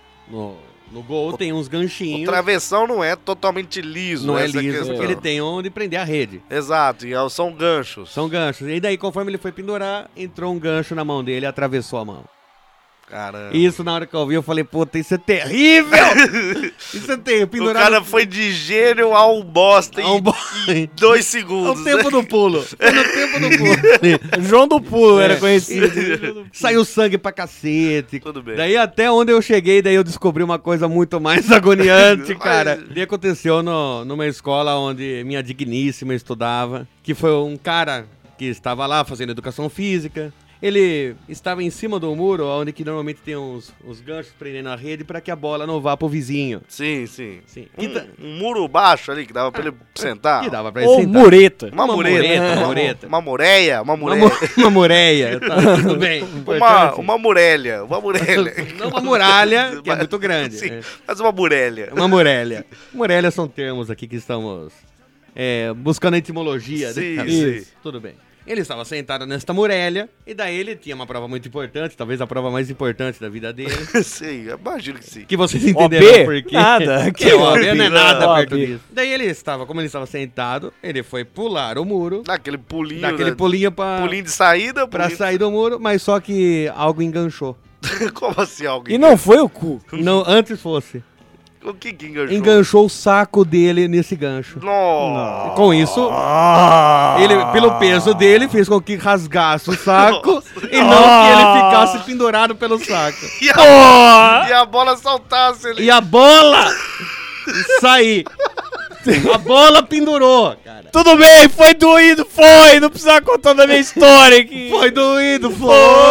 gol tem uns O ganchinhos. travessão não é totalmente liso. Não é essa liso, questão. porque ele tem onde prender a rede. Exato, e são ganchos. São ganchos. E daí, conforme ele foi pendurar, entrou um gancho na mão dele e atravessou a mão. Caramba. Isso, na hora que eu vi, eu falei, puta, isso é terrível! Isso é terrível. O Pendurar cara no- foi de gênio a um bosta em Ao 2 É segundos. o tempo do pulo. Foi no tempo do pulo. João do Pulo era É. conhecido. Saiu sangue pra cacete. Tudo bem. Daí até onde eu cheguei, daí eu descobri uma coisa muito mais agoniante, cara. Daí aconteceu numa escola onde minha digníssima estudava, que foi um cara que estava lá fazendo educação física. Ele estava em cima do muro, onde que normalmente tem uns ganchos prendendo a rede para que a bola não vá pro vizinho. Sim, sim. Sim. Um muro baixo ali que dava pra ele sentar. Que dava pra ele Ou sentar. mureta. Uma mureta. Uma mureta. Uma mureia. Uma Uma, mureia. uma mureia, tá tudo bem. Importante. Uma murelha. Uma murelha. Não uma muralha, que é muito grande. Sim, É. mas uma murelha. Uma murelha. Murelha são termos aqui que estamos buscando a etimologia. Sim, né? sim. Tudo bem. Ele estava sentado nesta murelha, e daí ele tinha uma prova muito importante, talvez a prova mais importante da vida dele. Sim, imagino que sim. Que vocês entenderão por quê. Nada. Que óbvio, não é nada OB. perto disso. Daí ele estava, como ele estava sentado, ele foi pular o muro, Daquele pulinho. daquele pulinho pulinho de saída. pra pulinho- sair do muro, mas só que algo enganchou. Como assim alguém? E não foi o cu. Não, antes fosse. O que enganchou? Enganchou o saco dele nesse gancho. Nossa. Com isso, ele, pelo peso dele, fez com que rasgasse o saco e não que ele ficasse pendurado pelo saco. E a bola saltasse ali. E a bola sair. A bola pendurou, cara. Tudo bem, foi doído, foi. Não precisa contar da minha história aqui. Foi doído, foi.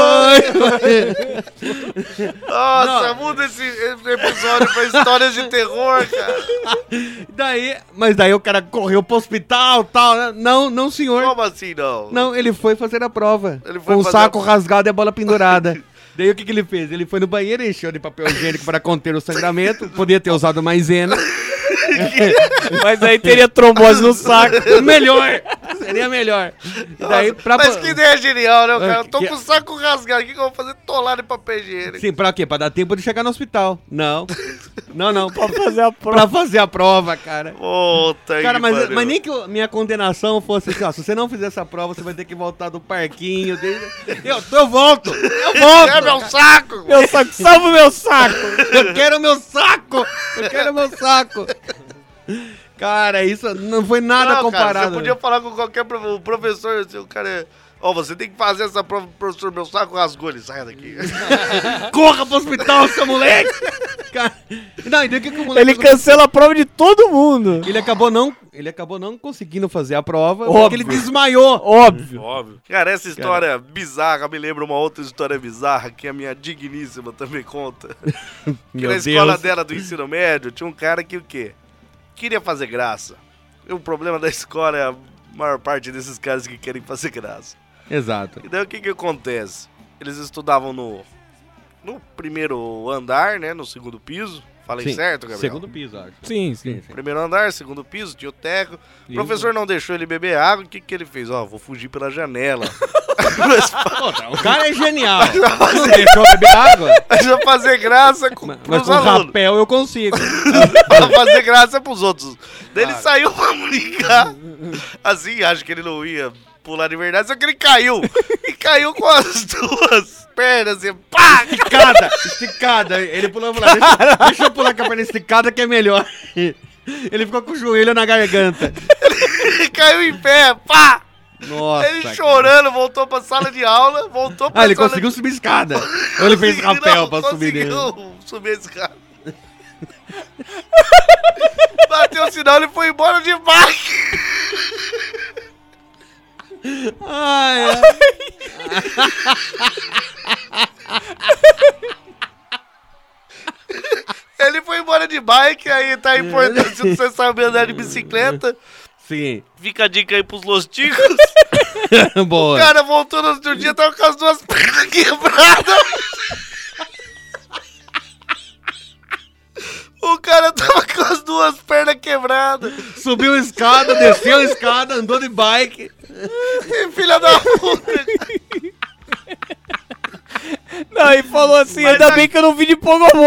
Nossa, muda esse episódio pra histórias de terror, cara. Mas daí o cara correu pro hospital, tal. Né? Não, senhor. Como assim, não? Não, ele foi fazer a prova. Ele foi com o fazer saco a- rasgado e a bola pendurada. Daí o que ele fez? Ele foi no banheiro, encheu de papel higiênico para conter o sangramento. Podia ter usado maisena. Mas aí teria trombose no saco. Melhor! Seria melhor. E daí, pra... Mas que ideia genial, né, cara? Eu tô Que- com o saco rasgado. O que eu vou fazer? Tolar de papel higiênico. Sim, pra quê? Pra dar tempo de chegar no hospital. Não. Não. Pra fazer a prova. Pra fazer a prova, cara. Puta Cara, que mas pariu. nem que minha condenação fosse assim, ó, se você não fizer essa prova, você vai ter que voltar do parquinho. Eu volto! Eu volto! É meu saco! Meu saco, salva o meu saco. Eu quero meu saco! Eu quero meu saco! Cara, isso não foi nada Não, comparado. Cara, você podia falar com qualquer professor, assim, o cara é... Ó, você tem que fazer essa prova, professor, meu saco rasgou, ele sai daqui. Corra pro hospital, seu moleque! Cara, não, e daí o que o moleque Ele cancela a prova de todo mundo. Ele acabou não conseguindo fazer a prova, Óbvio. porque ele desmaiou. Óbvio. Óbvio. Cara, essa história bizarra me lembra uma outra história bizarra que a minha digníssima também conta. Que Meu na escola Deus. dela do ensino médio tinha um cara que o quê? Queria fazer graça. E o problema da escola é a maior parte desses caras que querem fazer graça. Exato. E daí o que Acontece? Eles estudavam no primeiro andar, né? No segundo piso. Falei Sim. certo, Gabriel? Segundo piso, acho. Sim, sim. Primeiro andar, segundo piso, tinha o teco. O professor não deixou ele beber água. O que ele fez? Ó, vou fugir pela janela. O cara é genial. Não deixou beber água? Mas pra fazer graça Mas pros com alunos. rapel eu consigo. Pra fazer graça pros outros. Daí ele saiu pra brincar. Assim, acho que ele não ia pular de verdade, só que ele caiu. E caiu com as duas pernas, assim, pá! Esticada. Ele pulou lá. Deixa eu pular com a perna esticada que é melhor. Ele ficou com o joelho na garganta. Ele caiu em pé, pá! Nossa. Ele chorando, voltou pra sala de aula, voltou pra Ele sala conseguiu subir escada. Ou ele fez rapel pra subir dele? Conseguiu subir a escada. Bateu o sinal, ele foi embora de bike. Ai, Ele foi embora de bike, aí tá importante se você sabe andar de bicicleta. sim. Fica a dica aí pros losticos. Boa. O cara voltou no outro dia, tava com as duas pernas quebradas. O cara tava com as duas pernas quebradas. Subiu a escada, desceu a escada, andou de bike. Filha da puta. Não, e falou assim, Mas ainda bem que eu não vi de Pogobol.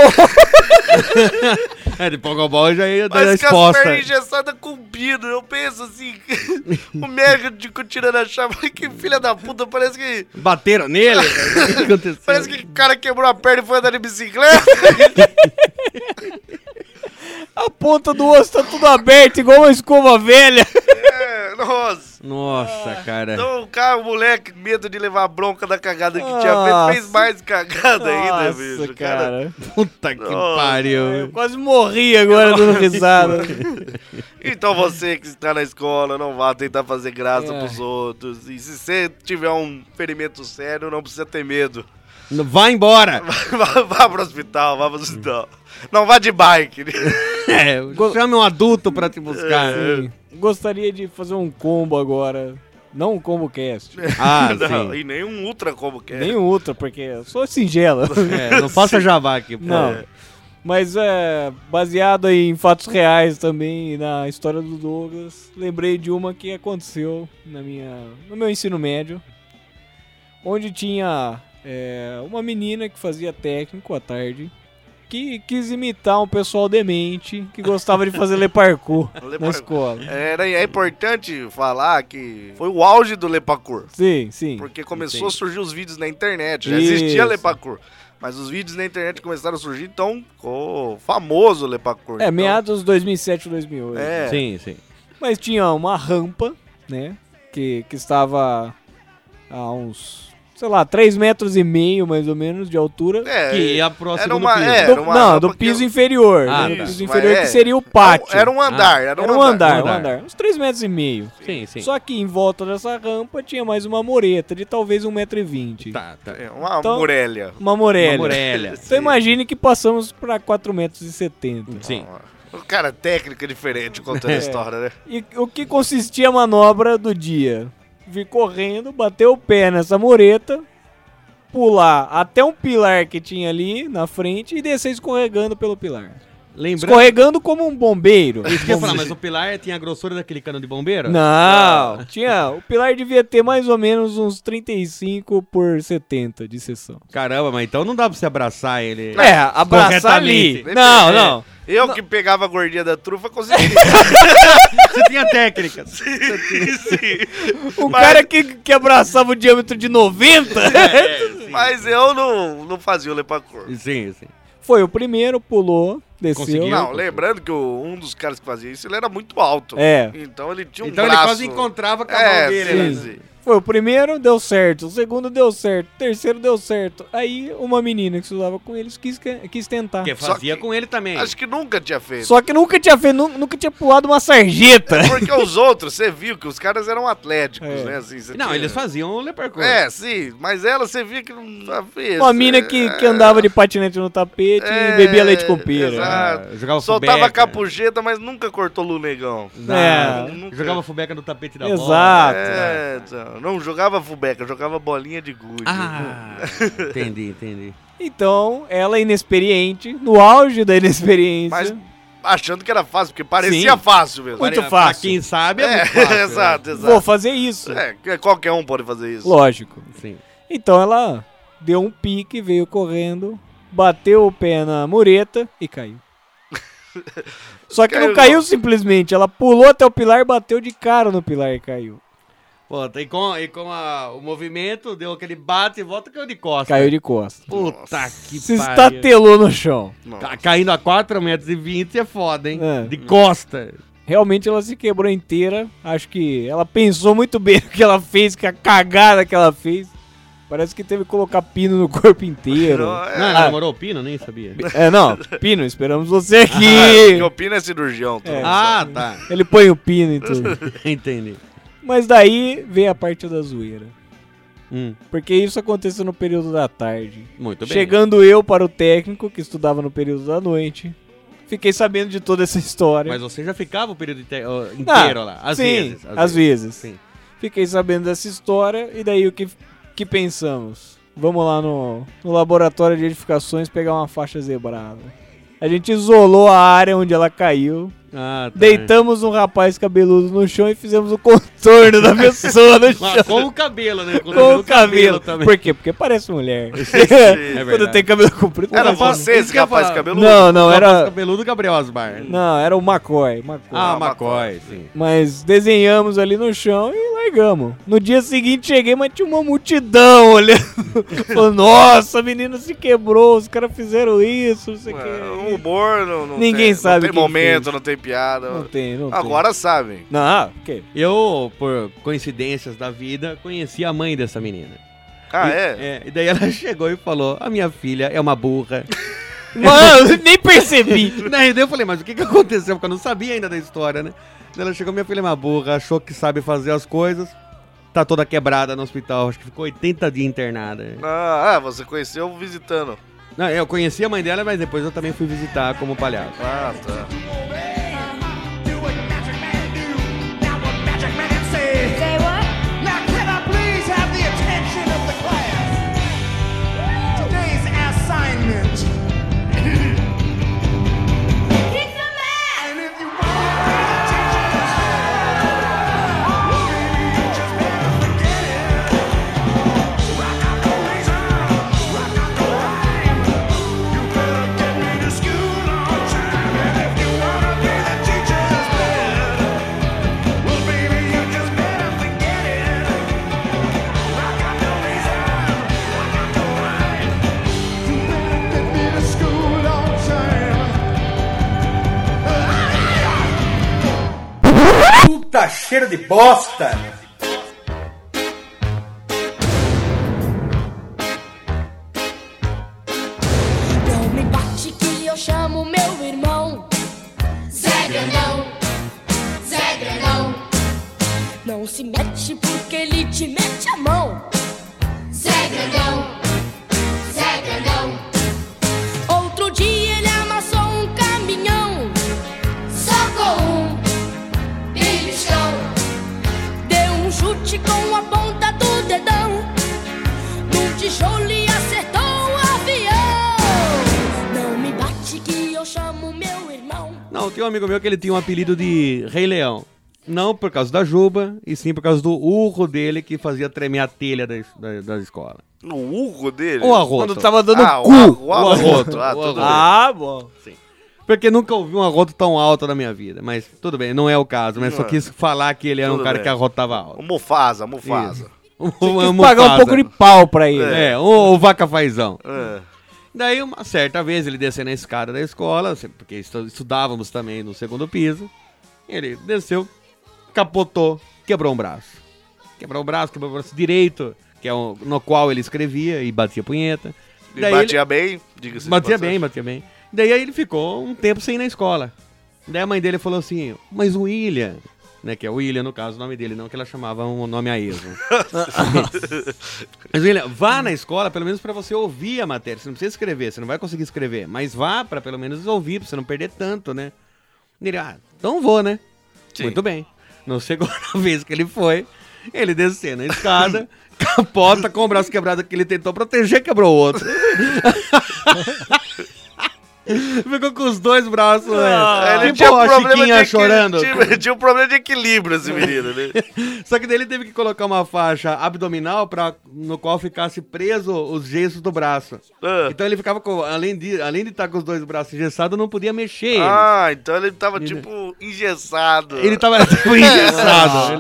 De Pogobol já ia dar a Mas com as resposta. pernas engessadas com pino. Eu penso assim, o médico tirando a chave, que filha da puta, parece que... Bateram nele? O que aconteceu? Parece que o cara quebrou a perna e foi andar de bicicleta. A ponta do osso tá tudo aberto, igual uma escova velha. Nossa. Nossa, cara. Então o moleque, medo de levar bronca da cagada que tinha feito, fez mais cagada ainda, Nossa, bicho. cara. Puta que Nossa. pariu. Eu quase morri agora dando risada. Então você que está na escola, não vá tentar fazer graça É. pros outros. E se você tiver um ferimento sério, não precisa ter medo. Vai embora. Vá pro hospital, vá pro hospital. Não vá de bike. Chame um adulto pra te buscar. Sim. Gostaria de fazer um combo agora. Não um combo cast. Ah, Não, sim. e nem um ultra como que é. Nem um outro, porque eu sou singela. Não faça jabá aqui, pô. Não. Mas baseado aí em fatos reais também, na história do Douglas, lembrei de uma que aconteceu no meu ensino médio, onde tinha uma menina que fazia técnico à tarde, que quis imitar um pessoal demente que gostava de fazer le parkour na escola. É importante falar que foi o auge do Lepacur. Sim, sim. Porque começou a surgir os vídeos na internet. Já existia Lepacur. Mas os vídeos na internet começaram a surgir, então ficou famoso o Lepacur. Então, Meados 2007, 2008. Sim, sim. Mas tinha uma rampa, né? Que estava a uns, sei lá, 3,5 metros mais ou menos de altura. Que ia pro era segundo uma, piso. era uma Não, rampa do que piso inferior. Ah, Do tá. piso inferior Mas que seria o pátio. Era um andar. Era Era um andar. Uns 3,5 metros. Sim, sim. Só que em volta dessa rampa tinha mais uma mureta de talvez 1,20 m. Tá. Uma Então- Murélia. Uma murelha. Murelha. Então imagine que passamos para 4,70 metros. Sim. O cara técnico é diferente contando a história, né? E o que consistia a manobra do dia? Vir correndo, bater o pé nessa mureta, pular até um pilar que tinha ali na frente e descer escorregando pelo pilar. Lembrando... Escorregando como um bombeiro. Isso que eu ia falar, mas o pilar tinha a grossura daquele cano de bombeiro? Não, o pilar devia ter mais ou menos uns 35 por 70 de seção. Caramba, mas então não dá pra você abraçar ele. Abraçar ali. corretamente. Não. Eu que pegava a gordinha da trufa conseguiria. Você tinha técnica. O cara que abraçava o diâmetro de 90 Mas eu não fazia o Lepacur. Sim, sim. foi o primeiro, pulou, desceu. Conseguiu. Não, lembrando que um dos caras que fazia isso, ele era muito alto. É. Então ele tinha um Então braço... ele quase encontrava com a mão dele. sim, né? sim. Foi o primeiro, deu certo. O segundo deu certo. O terceiro deu certo. Aí uma menina que estudava com eles quis tentar. Porque Só fazia que- com ele também. Acho que nunca tinha feito. Só que nunca tinha feito, nunca tinha pulado uma sarjeta. Porque os outros, você viu que os caras eram atléticos, É. né? Assim, você Não, tinha- eles faziam o leparkour. Sim, mas ela você via que não fez. Uma mina que andava de patinete no tapete e bebia leite com pera. Exato. Jogava Soltava fubeca. capujeta, mas nunca cortou o negão. Não, É. Nunca. Jogava fubeca no tapete da bola. Exato. Não jogava fubeca, jogava bolinha de gude. Ah, entendi. Então, ela inexperiente, no auge da inexperiência. Mas achando que era fácil, porque parecia fácil mesmo. Muito Pra fácil. quem sabe é muito fácil. Exato. Vou fazer isso. Qualquer um pode fazer isso. Lógico. Sim. Então ela deu um pique, veio correndo, bateu o pé na mureta e caiu. Só que não caiu simplesmente, ela pulou até o pilar, bateu de cara no pilar e caiu. Pô, e com o movimento, deu aquele bate e volta, caiu de costas. Caiu de costas. Puta que Se pariu. estatelou no chão. Caindo a 4,20 metros é foda, hein? É. De costa. Realmente ela se quebrou inteira. Acho que ela pensou muito bem no que ela fez, que a cagada que ela fez. Parece que teve que colocar pino no corpo inteiro. Não, ela namorou o Pino? Nem sabia. Não, Pino, esperamos você aqui. Porque o Pino é cirurgião. Ah, tá. Ele põe o pino e tudo. Entendi. Mas daí veio a parte da zoeira. Hum, Porque isso aconteceu no período da tarde. muito bem. Chegando eu para o técnico, que estudava no período da noite. Fiquei sabendo de toda essa história. Mas você já ficava o período inteiro lá? Às sim, vezes. às vezes. Sim. Fiquei sabendo dessa história e daí o que pensamos? Vamos lá no laboratório de edificações pegar uma faixa zebrada. A gente isolou a área onde ela caiu. Ah, tá. Deitamos um rapaz cabeludo no chão e fizemos o contorno da pessoa no chão. Com o cabelo, né? Com o cabelo. também. Por quê? Porque parece mulher. É Quando tem cabelo comprido. Era parece você Isso esse que eu ia rapaz falar. cabeludo? Não, Rapaz era. cabeludo Gabriel Osmar. Não, era o McCoy. Ah, McCoy, sim. Mas desenhamos ali no chão e largamos. No dia seguinte cheguei, mas tinha uma multidão olhando. Falando, nossa, a menina se quebrou, os caras fizeram isso, não sei o O que. humor não Ninguém tem, sabe não tem quem momento, fez. não tem piada. Não tem. Agora sabem. Não, o quê? Eu, por coincidências da vida, conheci a mãe dessa menina. Ah, é? E daí ela chegou e falou, a minha filha é uma burra. Mano, nem percebi. Daí eu falei, mas o que aconteceu? Porque eu não sabia ainda da história, né? Daí ela chegou, minha filha é uma burra, achou que sabe fazer as coisas, tá toda quebrada no hospital, acho que ficou 80 dias internada. Você conheceu visitando. Não, eu conheci a mãe dela, mas depois eu também fui visitar como palhaço. Ah, tá. Do what Magic Man do. Now what Magic Man says. Say what? Now can I please have the attention of the class? Today's assignment. Kick the man! And if you want to pay attention, baby, you just better forget it. Rock out the laser, rock out the line. You better get me to school on time. And if you wanna be the teacher's pet, well, baby, you just better forget it. Rock out the laser, rock out the line. You better get me to school on time. Puta cheiro de bosta! Não me bate que eu chamo meu irmão Zé Grandão, Zé Grandão. Não se mete porque ele te mete a mão Zé Grandão, Zé Grandão. Outro dia ele amassou um caminhão só com um beliscão. Deu um chute com a ponta do dedão num tijolo e acertou o avião. Não me bate que eu chamo meu irmão. Não, tem um amigo meu que ele tinha um apelido de Rei Leão. Não por causa da juba, e sim por causa do urro dele que fazia tremer a telha da escola. No urro dele? O arroto. Quando tava dando cu. O arroto. Ah, O tudo bem. Ah, bom. Porque nunca ouvi um arroto tão alto na minha vida. Mas tudo bem, não é o caso. Mas só quis falar que ele era um Tudo cara bem. que arrotava O alto. Mufasa. Isso. Quis pagar um pouco de pau pra ele. O vaca fazão. É. Daí, uma certa vez, ele desceu na escada da escola, porque estudávamos também no segundo piso. Ele desceu, capotou, quebrou um braço. Quebrou o braço direito, que é no qual ele escrevia e batia punheta. E Daí batia bem, diga-se. de Batia passagem. bem. Daí aí ele ficou um tempo sem ir na escola. Daí a mãe dele falou assim, mas o William, né, que é o William no caso, o nome dele, não que ela chamava um nome a esmo. Mas William, vá na escola pelo menos pra você ouvir a matéria, você não precisa escrever, você não vai conseguir escrever, mas vá pra pelo menos ouvir, pra você não perder tanto, né. E ele, então vou, né. Sim. Muito bem. Na segunda vez que ele foi, Ele descendo a escada, capota com o braço quebrado que ele tentou proteger, quebrou o outro. Ficou com os dois braços, Ele tipo tinha a problema Chiquinha chorando. Tinha um problema de equilíbrio esse menino, né? Só que daí ele teve que colocar uma faixa abdominal no qual ficasse preso os gessos do braço. Então ele ficava com, além de estar com os dois braços engessados, não podia mexer. Então ele tava tipo engessado. Ele tava tipo engessado.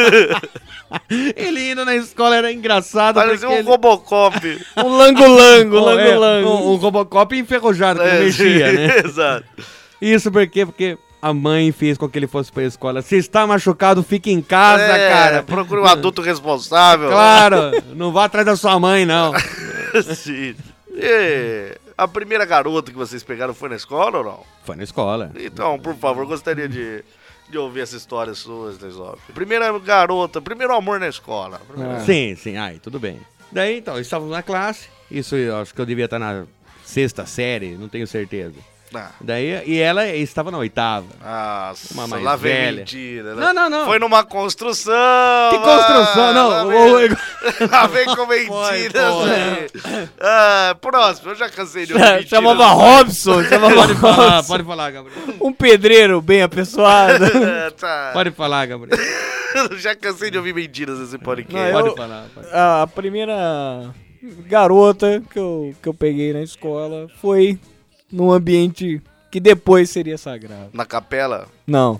Ele indo na escola era engraçado. Parecia um Robocop. Um lango-lango, lango-lango. Um Robocop enferrujado que não mexia, né? Exato. Isso porque a mãe fez com que ele fosse pra escola. Se está machucado, fique em casa, cara. Procure um adulto responsável. Claro, não vá atrás da sua mãe, não. Sim. E a primeira garota que vocês pegaram foi na escola ou não? Foi na escola. Então, por favor, gostaria de ouvir essa história sua, Sneizop. Primeira garota, primeiro amor na escola. Sim, ai, tudo bem. Daí, então, estávamos na classe. Isso eu acho que eu devia estar na 6ª série, não tenho certeza. Daí, e ela estava na 8ª. Nossa, uma mais lá vem velha. mentira, né? Não. Foi numa construção. Que construção? Não. Lá vem com mentiras. Próximo, eu já cansei de ouvir mentiras. Chamava Robson. Pode falar, Gabriel. Um pedreiro bem apessoado. Tá. Pode falar, Gabriel. Já cansei de ouvir mentiras nesse podcast. Pode falar. A primeira garota que eu peguei na escola foi num ambiente que depois seria sagrado. Na capela? Não.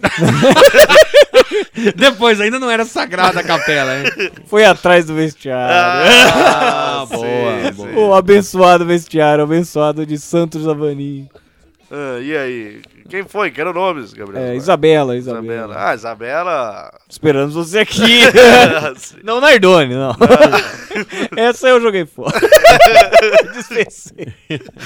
Depois, ainda não era sagrada a capela, hein? Foi atrás do vestiário. Boa. O abençoado vestiário, abençoado de Santos Avanim. E aí? Quem foi? Quero nomes, Gabriel. Isabela. Isabela. Esperamos você aqui. Não, Nardone, não. Essa eu joguei fora. Dispensei.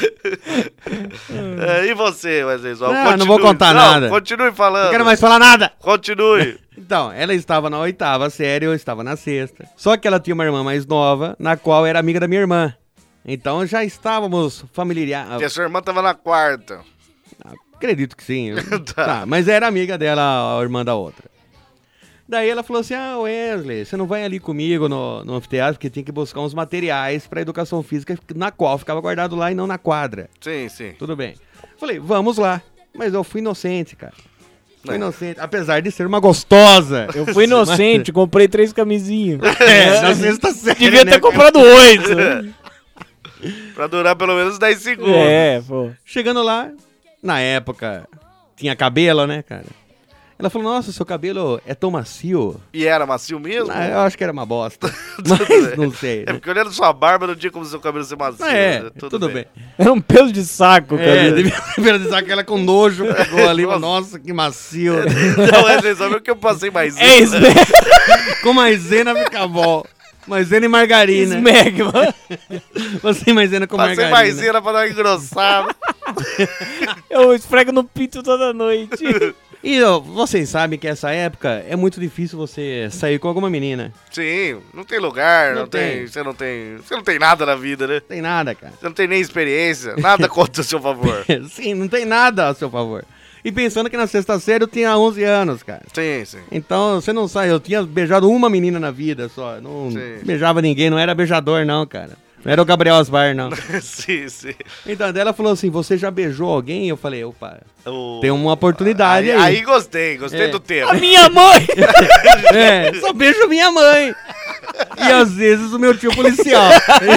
E você, Wesley? Não vou contar nada. Continue falando. Não quero mais falar nada. Continue. Então, ela estava na 8ª série, eu estava na 6ª. Só que ela tinha uma irmã mais nova, na qual era amiga da minha irmã. Então já estávamos familiarizados. E a sua irmã estava na 4ª. Acredito que sim. Tá, mas era amiga dela, a irmã da outra. Daí ela falou assim, Wesley, você não vai ali comigo no anfiteatro, porque tem que buscar uns materiais para educação física, na qual ficava guardado lá e não na quadra. Sim. Tudo bem. Falei, vamos lá. Mas eu fui inocente, cara. Fui inocente, apesar de ser uma gostosa. Eu fui inocente, comprei 3 camisinhas. Na 6ª série. Devia ter comprado 8. Pra durar pelo menos 10 segundos. Pô. Chegando lá, na época, tinha cabelo, né, cara? Ela falou, nossa, seu cabelo é tão macio. E era macio mesmo? Eu acho que era uma bosta. Mas não sei. É porque olhando sua barba, não tinha como seu cabelo ser macio. Né? Tudo bem. Era um pelo de saco, cara. Devia ter pelo de saco, ela com nojo pegou ali. Nossa, que macio. Não, só viu que eu passei maisena. É isso, né? Com maisena fica bom. Maisena e margarina. Smegma. Passei maisena com margarina. Passei maisena pra dar uma engrossada. Eu esfrego no pinto toda noite. E vocês sabem que essa época é muito difícil você sair com alguma menina. Sim, não tem lugar, você não tem nada na vida, né? Não tem nada, cara. Você não tem nem experiência, nada contra o seu favor. Sim, não tem nada a seu favor. E pensando que na 6ª série eu tinha 11 anos, cara. Sim. Então, você não sabe, eu tinha beijado uma menina na vida só. Não beijava ninguém, não era beijador não, cara. Não era o Gabriel Asbar, não. Sim. Então, daí ela falou assim, você já beijou alguém? Eu falei, opa, tem uma oportunidade aí. Aí gostei do tema. A minha mãe! Só beijo minha mãe. E às vezes o meu tio policial.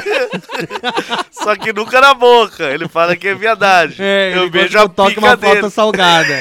Só que nunca na boca. Ele fala que é viadagem. Eu beijo a pica uma dele. foto salgada.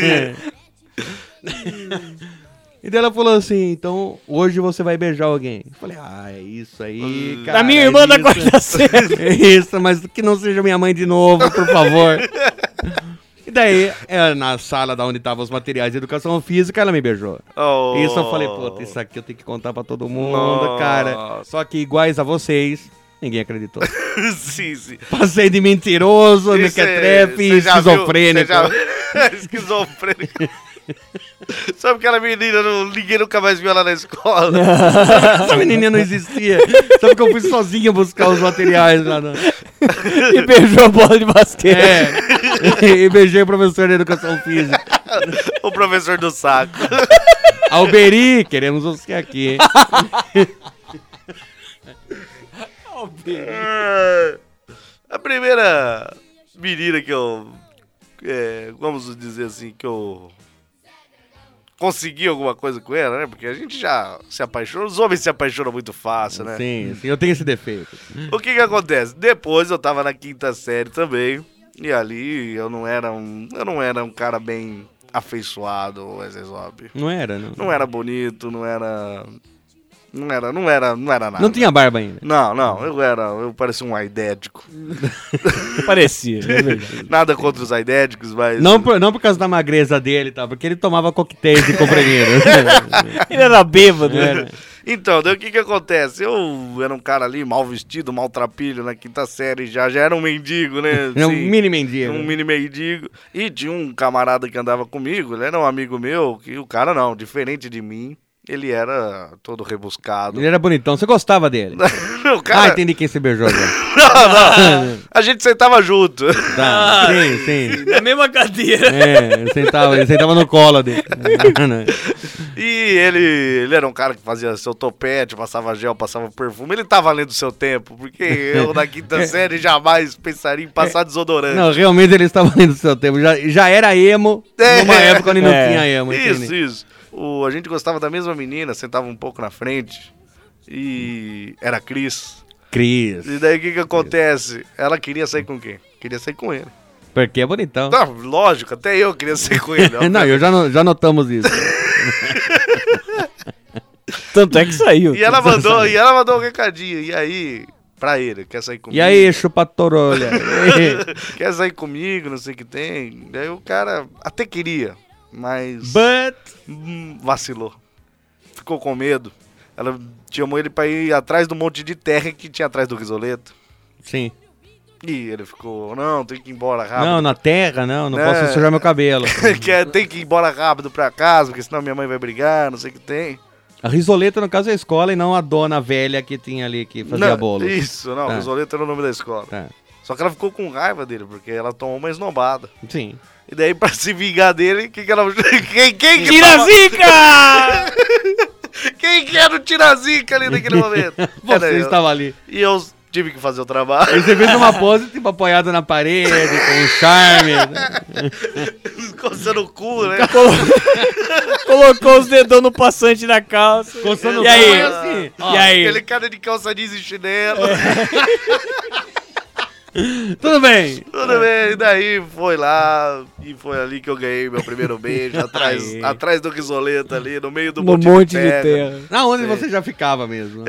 E daí ela falou assim, então hoje você vai beijar alguém. Eu falei, é isso aí, cara. A minha irmã da 4ª série. É isso, mas que não seja minha mãe de novo, por favor. E daí, na sala da onde estavam os materiais de educação física, ela me beijou. Isso eu falei, puta, isso aqui eu tenho que contar pra todo mundo, cara. Só que iguais a vocês, ninguém acreditou. Sim. Passei de mentiroso, mequetrefe e esquizofrênico. Esquizofrênico. Sabe aquela menina, ninguém nunca mais viu ela na escola? Essa menininha não existia. Sabe que eu fui sozinho buscar os materiais lá. E beijou a bola de basquete. E beijei o professor de educação física. O professor do saco. Alberi, queremos você aqui. A primeira menina que eu... vamos dizer assim, que eu... consegui alguma coisa com ela, né? Porque a gente já se apaixona. Os homens se apaixonam muito fácil, né? Sim, eu tenho esse defeito. O que acontece? Depois eu tava na 5ª série também. E ali eu não era um cara bem afeiçoado, Wesley Zop. Não era, não. Não era bonito, não era nada. Não tinha barba ainda. Não, eu parecia um aidético. Parecia, é verdade. Nada contra os aidéticos, mas... Não por causa da magreza dele, tá? Porque ele tomava coquetéis de comprimido. Ele era bêbado, né? Então, daí o que acontece? Eu era um cara ali, mal vestido, maltrapilho, na 5ª série, já era um mendigo, né? É um Assim, mini mendigo. Um mini mendigo. E tinha um camarada que andava comigo, ele era um amigo meu, que o cara não, diferente de mim, ele era todo rebuscado. Ele era bonitão, você gostava dele. O cara... Ah, entendi quem você beijou agora. Não. A gente sentava junto. Tá, sim. Na mesma cadeira. Ele sentava no colo dele. E ele era um cara que fazia seu topete, passava gel, passava perfume. Ele tava além do seu tempo, porque eu na 5ª série jamais pensaria em passar desodorante. Não, realmente ele estava além do seu tempo. Já era emo numa época onde não tinha emo. Entende? Isso. A gente gostava da mesma menina, sentava um pouco na frente. E era Cris. E daí o que acontece? Ela queria sair com quem? Queria sair com ele. Porque é bonitão. Tá, lógico, até eu queria sair com ele. Não, já notamos isso. Tanto é que saiu. E ela mandou um recadinho. E aí, pra ele, quer sair comigo? E aí, chupatorolha? Quer sair comigo, não sei o que tem. Daí o cara até queria, mas... vacilou. Ficou com medo. Ela chamou ele pra ir atrás do monte de terra que tinha atrás do risoleto. Sim. E ele ficou, não, tem que ir embora rápido. Não, na terra, não posso sujar meu cabelo. Tem que ir embora rápido pra casa, porque senão minha mãe vai brigar, não sei o que tem. A risoleta, no caso, é a escola e não a dona velha que tinha ali, que fazia bolo. Isso, não, risoleto era o nome da escola. Tá. Só que ela ficou com raiva dele, porque ela tomou uma esnobada. Sim. E daí, pra se vingar dele, que ela... Quem Tira-zica! Quem que era o Tira-zica ali naquele momento? Você estava ali. E eu tive que fazer o trabalho. E você fez uma pose, tipo, apoiado na parede, com um charme. Coçando o cu, né? Colocou os dedão no passante da calça. Coçando o e aí? cu, assim. E aí? Aquele cara de calça jeans e chinelo. Tudo bem. Tudo bem, e daí foi lá, e foi ali que eu ganhei meu primeiro beijo, atrás do risoleto ali, no meio do monte de terra. Na onde você já ficava mesmo?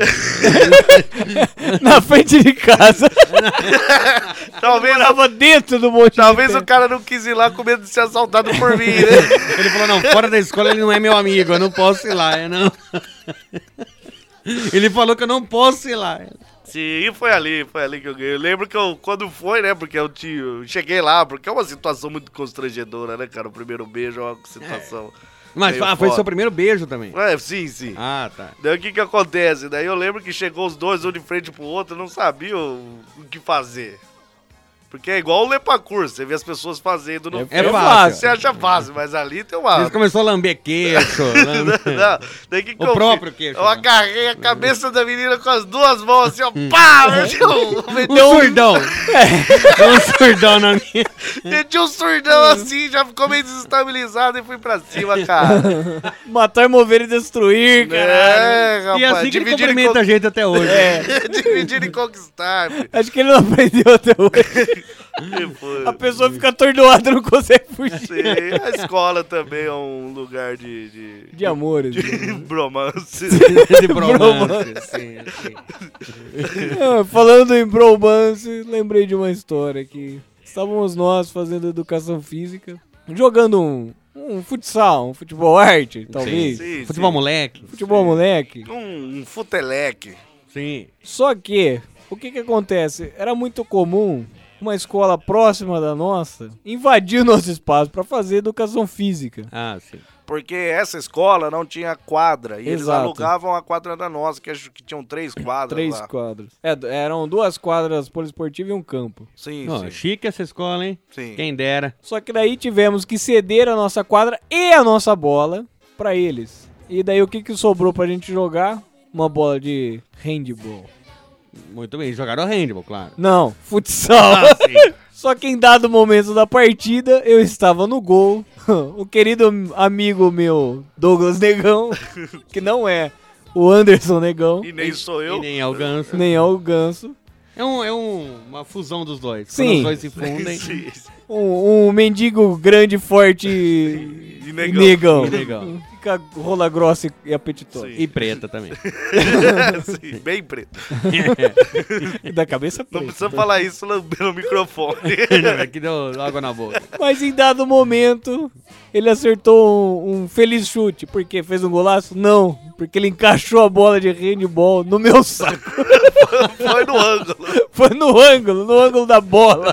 Na frente de casa. Talvez tava dentro do monte Talvez de terra. o cara não quis ir lá com medo de ser assaltado por mim, né? Ele falou, não, fora da escola ele não é meu amigo, eu não posso ir lá, eu não... Ele falou que eu não posso ir lá. Sim, foi ali que eu ganhei. Eu lembro que quando foi, né, porque eu cheguei lá, porque é uma situação muito constrangedora, né, cara? O primeiro beijo é uma situação... Mas foi seu primeiro beijo também? Sim. Ah, tá. Daí o que acontece? Daí eu lembro que chegou os dois, um de frente pro outro, não sabia o que fazer. Porque é igual o Lepacur, você vê as pessoas fazendo no É fácil. Você acha fácil, mas ali tem uma... Eles começou a lamber queixo. Não, daí que o próprio queixo. Eu agarrei a cabeça da menina com as duas mãos assim, ó, pá! Meti um surdão. Um surdão na minha... Meti um surdão assim, já ficou meio desestabilizado e fui pra cima, cara. Matar, mover e destruir, cara. Rapaz. E assim que ele cumprimenta a gente até hoje. Dividir e conquistar. Acho que ele não aprendeu até hoje. A pessoa fica atordoada, não consegue fugir. Sim, a escola também é um lugar de amores. De bromance. De bromance, sim. Falando em bromance, lembrei de uma história que estávamos nós fazendo educação física, jogando um futsal, um futebol arte, talvez. Sim, futebol moleque. Futebol moleque. Um futeleque. Sim. Só que, o que acontece? Era muito comum uma escola próxima da nossa invadiu nosso espaço pra fazer educação física. Ah, sim. Porque essa escola não tinha quadra. E eles Exato. alugavam a quadra da nossa, que acho que tinham 3 quadras 3 lá. quadras. Eram 2 quadras poliesportivas e um campo. Sim, Ó, sim. chique essa escola, hein? Sim. Quem dera. Só que daí tivemos que ceder a nossa quadra e a nossa bola pra eles. E daí o que sobrou pra gente jogar? Uma bola de handball. Muito bem, jogaram handball, claro. Não, futsal. Ah, sim. Só que em dado momento da partida, eu estava no gol. O querido amigo meu, Douglas Negão, que não é o Anderson Negão, E nem sou E eu. nem é o ganso. nem é o Ganso. É uma fusão dos dois. Sim. Quando os dois se fundem. Sim. Um mendigo grande, forte E e negão. negão. E negão. Fica rola grossa e apetitosa. E preta também. Sim, bem preto. E da cabeça Não preta. precisa falar isso no microfone. É que deu água na boca. Mas em dado momento, ele acertou um feliz chute. Por quê? Fez um golaço? Não. Porque ele encaixou a bola de handball no meu saco. Foi no ângulo. Foi no ângulo da bola.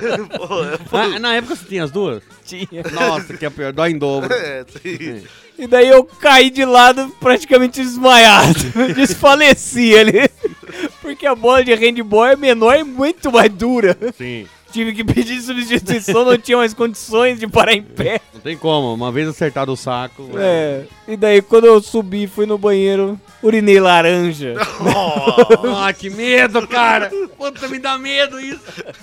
Na época você tinha as duas? Tinha. Nossa, que é pior. Dói em dobro. É, sim. E daí eu caí de lado praticamente desmaiado. Desfaleci ali. Porque a bola de handball é menor e muito mais dura. Sim. Tive que pedir substituição, não tinha mais condições de parar em pé. Não tem como. Uma vez acertado o saco. É. E daí quando eu subi, fui no banheiro, urinei laranja. Ah, que medo, cara. Puta, me dá medo isso.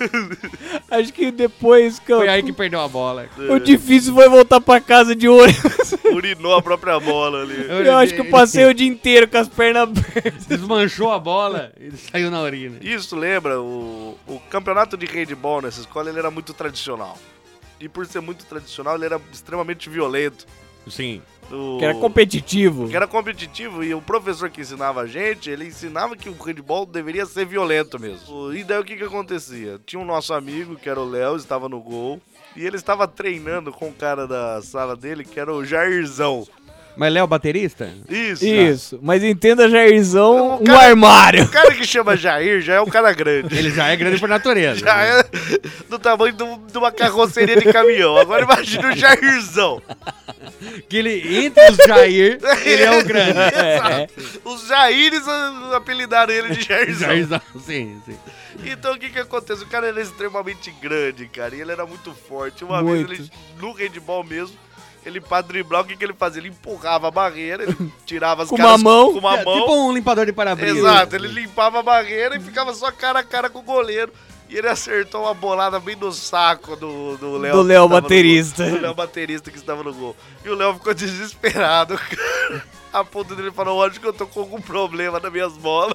Acho que depois que Foi aí que perdeu a bola. o difícil foi voltar pra casa de ônibus. Urinou a própria bola ali. Eu acho que eu passei o dia inteiro com as pernas abertas. Desmanchou a bola e saiu na urina. Isso lembra, o campeonato de handball nessa escola ele era muito tradicional. E por ser muito tradicional, ele era extremamente violento. Sim. Que era competitivo. Que era competitivo e o professor que ensinava a gente, ele ensinava que o handball deveria ser violento mesmo. E daí o que acontecia? Tinha um nosso amigo, que era o Léo, estava no gol, e ele estava treinando com o cara da sala dele, que era o Jairzão. Mas Léo, baterista? Isso. Isso, mas entenda Jairzão, O cara- armário. O cara que chama Jair já é um cara grande. Ele já é grande por natureza. Já é do tamanho de uma carroceria de caminhão. Agora imagina o Jairzão. Que ele, entre os Jair, ele é o grande. Exato. Os Jaires apelidaram ele de Jairzão. Jairzão, sim, sim. Então o que acontece? O cara era extremamente grande, cara, e ele era muito forte. Uma Muito. vez, ele, no handball mesmo, ele pra driblar, o que ele fazia? Ele empurrava a barreira, ele tirava as Com caras uma mão. com uma É, mão. tipo um limpador de para-brisa. Exato, ele limpava a barreira e ficava só cara a cara com o goleiro. E ele acertou uma bolada bem no saco do Léo. Do que Léo estava no baterista. gol. Do Léo baterista que estava no gol. E o Léo ficou desesperado, cara. A ponto dele falou, acho que eu tô com algum problema nas minhas bolas.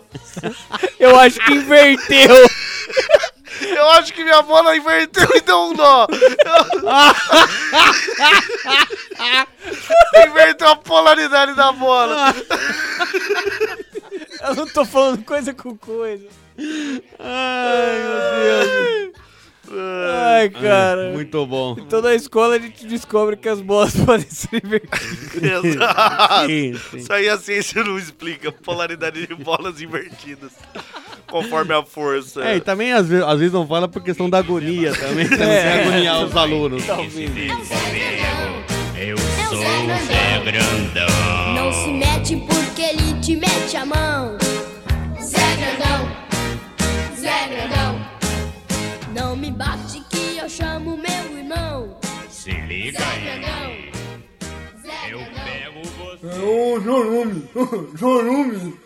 Eu acho que inverteu. Eu acho que minha bola inverteu e deu um nó. Inverteu a polaridade da bola. Eu não tô falando coisa com coisa. Ai, meu Deus. Ai, cara. Muito bom. Então na escola a gente descobre que as bolas podem ser invertidas. Exato. Sim, sim. Isso aí a ciência não explica. Polaridade de bolas invertidas. Conforme a força. É, e também às vezes não fala por questão da agonia também. Você agoniar os alunos. Talvez. Eu sou o Zé Grandão. Não se mete porque ele te mete a mão. Zé Grandão, Zé Grandão. Não me bate que eu chamo meu irmão. Se liga Zé aí. Grandão, Zé Eu Grandão. pego você. Ô, Chorume.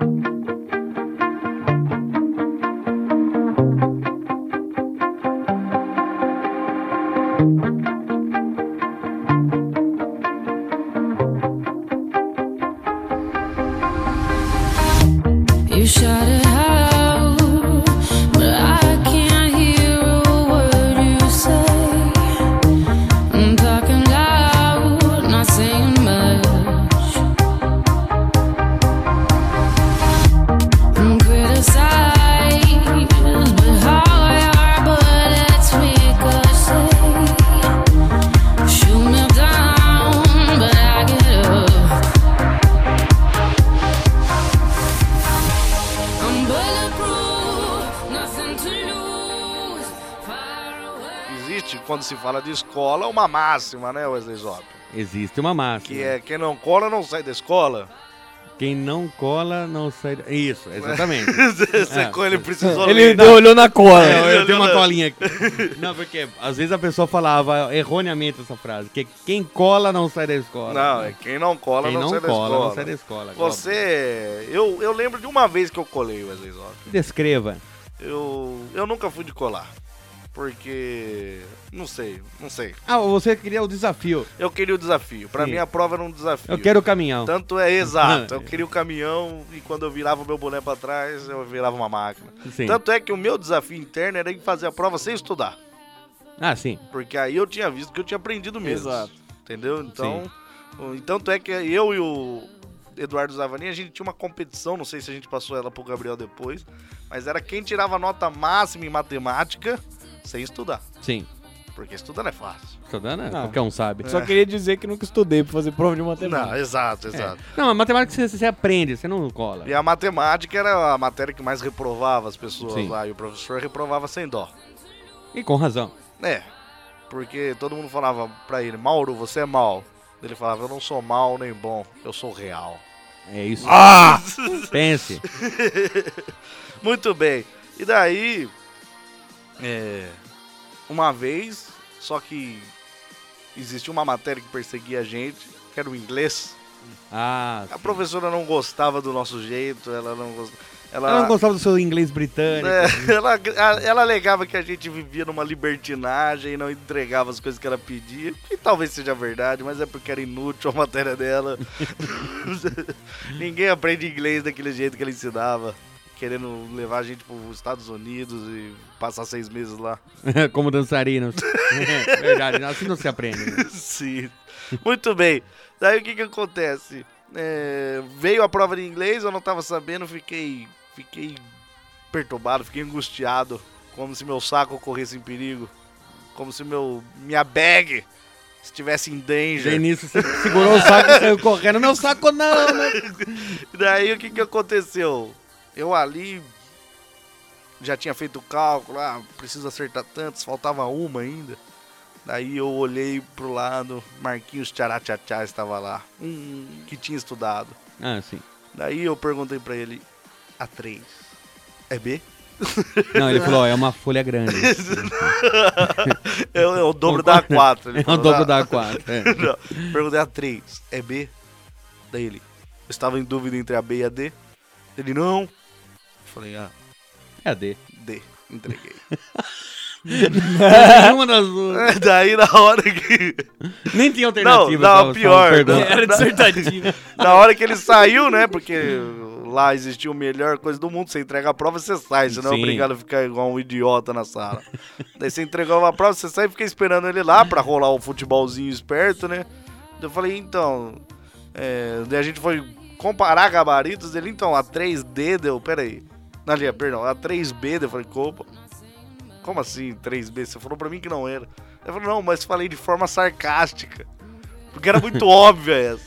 You shout it out, but I can't hear a word you say. I'm talking loud, not saying much. I'm criticized, but how our bullets ricochet. existe, quando se fala de escola, uma máxima, né, Wesley Zop? Existe uma máxima. Que é quem não cola não sai da escola. Quem não cola, não sai... Isso, exatamente. Ele precisou Ele ler. olhou na cola. Eu tenho uma colinha aqui. Não, porque às vezes a pessoa falava erroneamente essa frase, que quem cola não sai da escola. Não, é quem não cola Quem não não sai da cola escola. não sai da escola. Você... Eu lembro de uma vez que eu colei, Wesley Zop. Descreva. Eu nunca fui de colar. Porque... Não sei. Ah, você queria o desafio. Eu queria o desafio. Pra Sim. mim a prova era um desafio. Eu quero o caminhão. Tanto é exato. Eu queria o caminhão e quando eu virava o meu boné pra trás, eu virava uma máquina. Sim. Tanto é que o meu desafio interno era em fazer a prova sem estudar. Ah, sim. Porque aí eu tinha visto que eu tinha aprendido mesmo. Exato. Entendeu? Então, tanto é que eu e o Eduardo Zavanin, a gente tinha uma competição, não sei se a gente passou ela pro Gabriel depois, mas era quem tirava nota máxima em matemática sem estudar. Sim. Porque estudando é fácil. Estudando, Não. qualquer um sabe. Só queria dizer que nunca estudei pra fazer prova de matemática. Não, exato. Não, a matemática você aprende, você não cola. E a matemática era a matéria que mais reprovava as pessoas Sim. lá, e o professor reprovava sem dó. E com razão. É, porque todo mundo falava pra ele, Mauro, você é mal. Ele falava, eu não sou mal nem bom, eu sou real. É isso. Ah! Pense. Muito bem. E daí, uma vez, só que existia uma matéria que perseguia a gente, que era o inglês. Ah, A professora não gostava do nosso jeito, ela não gostava. ela não gostava do seu inglês britânico. Ela alegava que a gente vivia numa libertinagem e não entregava as coisas que ela pedia, que talvez seja verdade, mas é porque era inútil a matéria dela. Ninguém aprende inglês daquele jeito que ela ensinava, querendo levar a gente para os Estados Unidos e passar 6 meses lá. Como dançarinos. Verdade, assim não se aprende. Né? Sim. Muito bem. Daí o que acontece? Veio a prova de inglês, eu não estava sabendo, fiquei perturbado, fiquei angustiado, como se meu saco corresse em perigo, como se minha bag estivesse em danger. E nisso você segurou o saco e saiu correndo. Meu saco não, né? Daí o que aconteceu? Eu ali já tinha feito o cálculo, preciso acertar tantos, faltava uma ainda. Daí eu olhei pro lado, Marquinhos Tcharatchatchá estava lá, que tinha estudado. Ah, sim. Daí eu perguntei pra ele, A3 é B? Não, ele falou, é uma folha grande. É o dobro da A4. É o dobro da A4. É. Não, perguntei A3 é B? Daí ele, eu estava em dúvida entre a B e a D. Ele, não. Falei, É a D. D. Entreguei. Nenhuma das duas. Daí na hora que... Nem tinha alternativa. Não, pior. Era dissertativo. Na hora que ele saiu, né? Porque lá existia a melhor coisa do mundo. Você entrega a prova, você sai. Você não é Sim. obrigado a ficar igual um idiota na sala. Daí você entregou a prova, você sai e fica esperando ele lá pra rolar o futebolzinho esperto, né? Eu falei, então... Daí a gente foi comparar gabaritos dele. Então, a 3D deu... Pera aí. Perdão, a 3B deu. Eu falei, como assim 3B? Você falou pra mim que não era. Eu falei, não, mas falei de forma sarcástica. Porque era muito óbvia essa.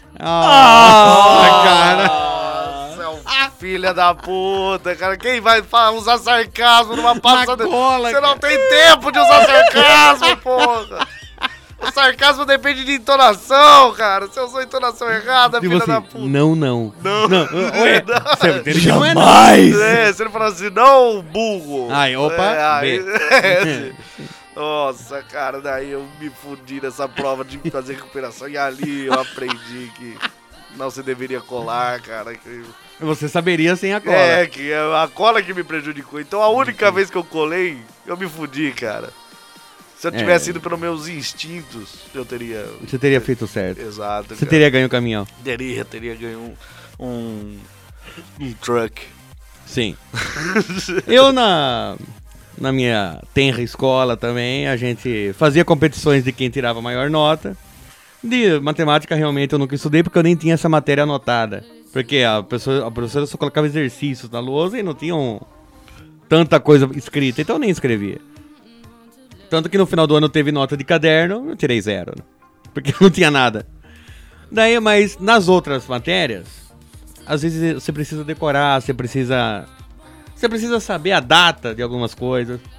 Cara. Nossa, filha da puta, cara. Quem vai usar sarcasmo numa passada? cola, Você não tem tempo de usar sarcasmo, porra. O sarcasmo depende de entonação, cara. Você usou a entonação errada, Tipo filha assim, da puta. não. Ué, Você entende que não é não. Jamais! se ele falar assim, não, burro. Ai, opa, aí, B. Nossa, cara, daí eu me fudi nessa prova de fazer recuperação e ali eu aprendi que não se deveria colar, cara. Você saberia sem a cola. Que é a cola que me prejudicou. Então a única vez que eu colei, eu me fudi, cara. Se eu tivesse ido pelos meus instintos, eu teria... Você teria feito certo. Exato, Você cara. teria ganho o caminhão. Teria ganho um truck. Sim. Eu na minha tenra escola também, a gente fazia competições de quem tirava a maior nota. De matemática realmente eu nunca estudei porque eu nem tinha essa matéria anotada. Porque a professora só colocava exercícios na lousa e não tinham tanta coisa escrita, então eu nem escrevia. Tanto que no final do ano teve nota de caderno, eu tirei 0, né? Porque não tinha nada. Daí, mas nas outras matérias, às vezes você precisa decorar, você precisa saber a data de algumas coisas.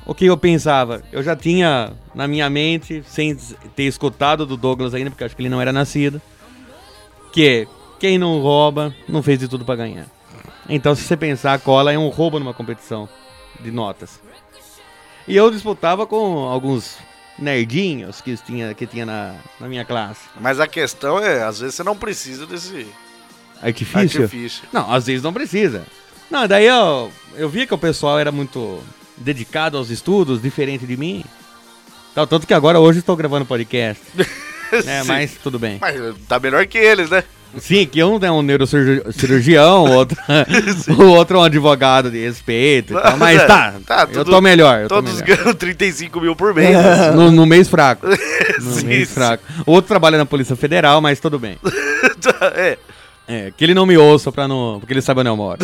o que eu pensava? Eu já tinha na minha mente, sem ter escutado do Douglas ainda, porque eu acho que ele não era nascido, que quem não rouba, não fez de tudo pra ganhar. Então, se você pensar, a cola é um roubo numa competição de notas. E eu disputava com alguns nerdinhos que tinha na minha classe. Mas a questão é, às vezes você não precisa desse Artifício? Não, às vezes não precisa. Não, daí eu via que o pessoal era muito dedicado aos estudos, diferente de mim. Tanto que agora, hoje, estou gravando podcast. Mas tudo bem. Mas tá melhor que eles, né? Sim, que um é um neurocirurgião, o outro é um advogado de respeito e tal, mas eu tô melhor. Todos ganham 35 mil por mês. No mês fraco. Mês fraco. O outro trabalha na Polícia Federal, mas tudo bem. Que ele não me ouça porque ele sabe onde eu moro.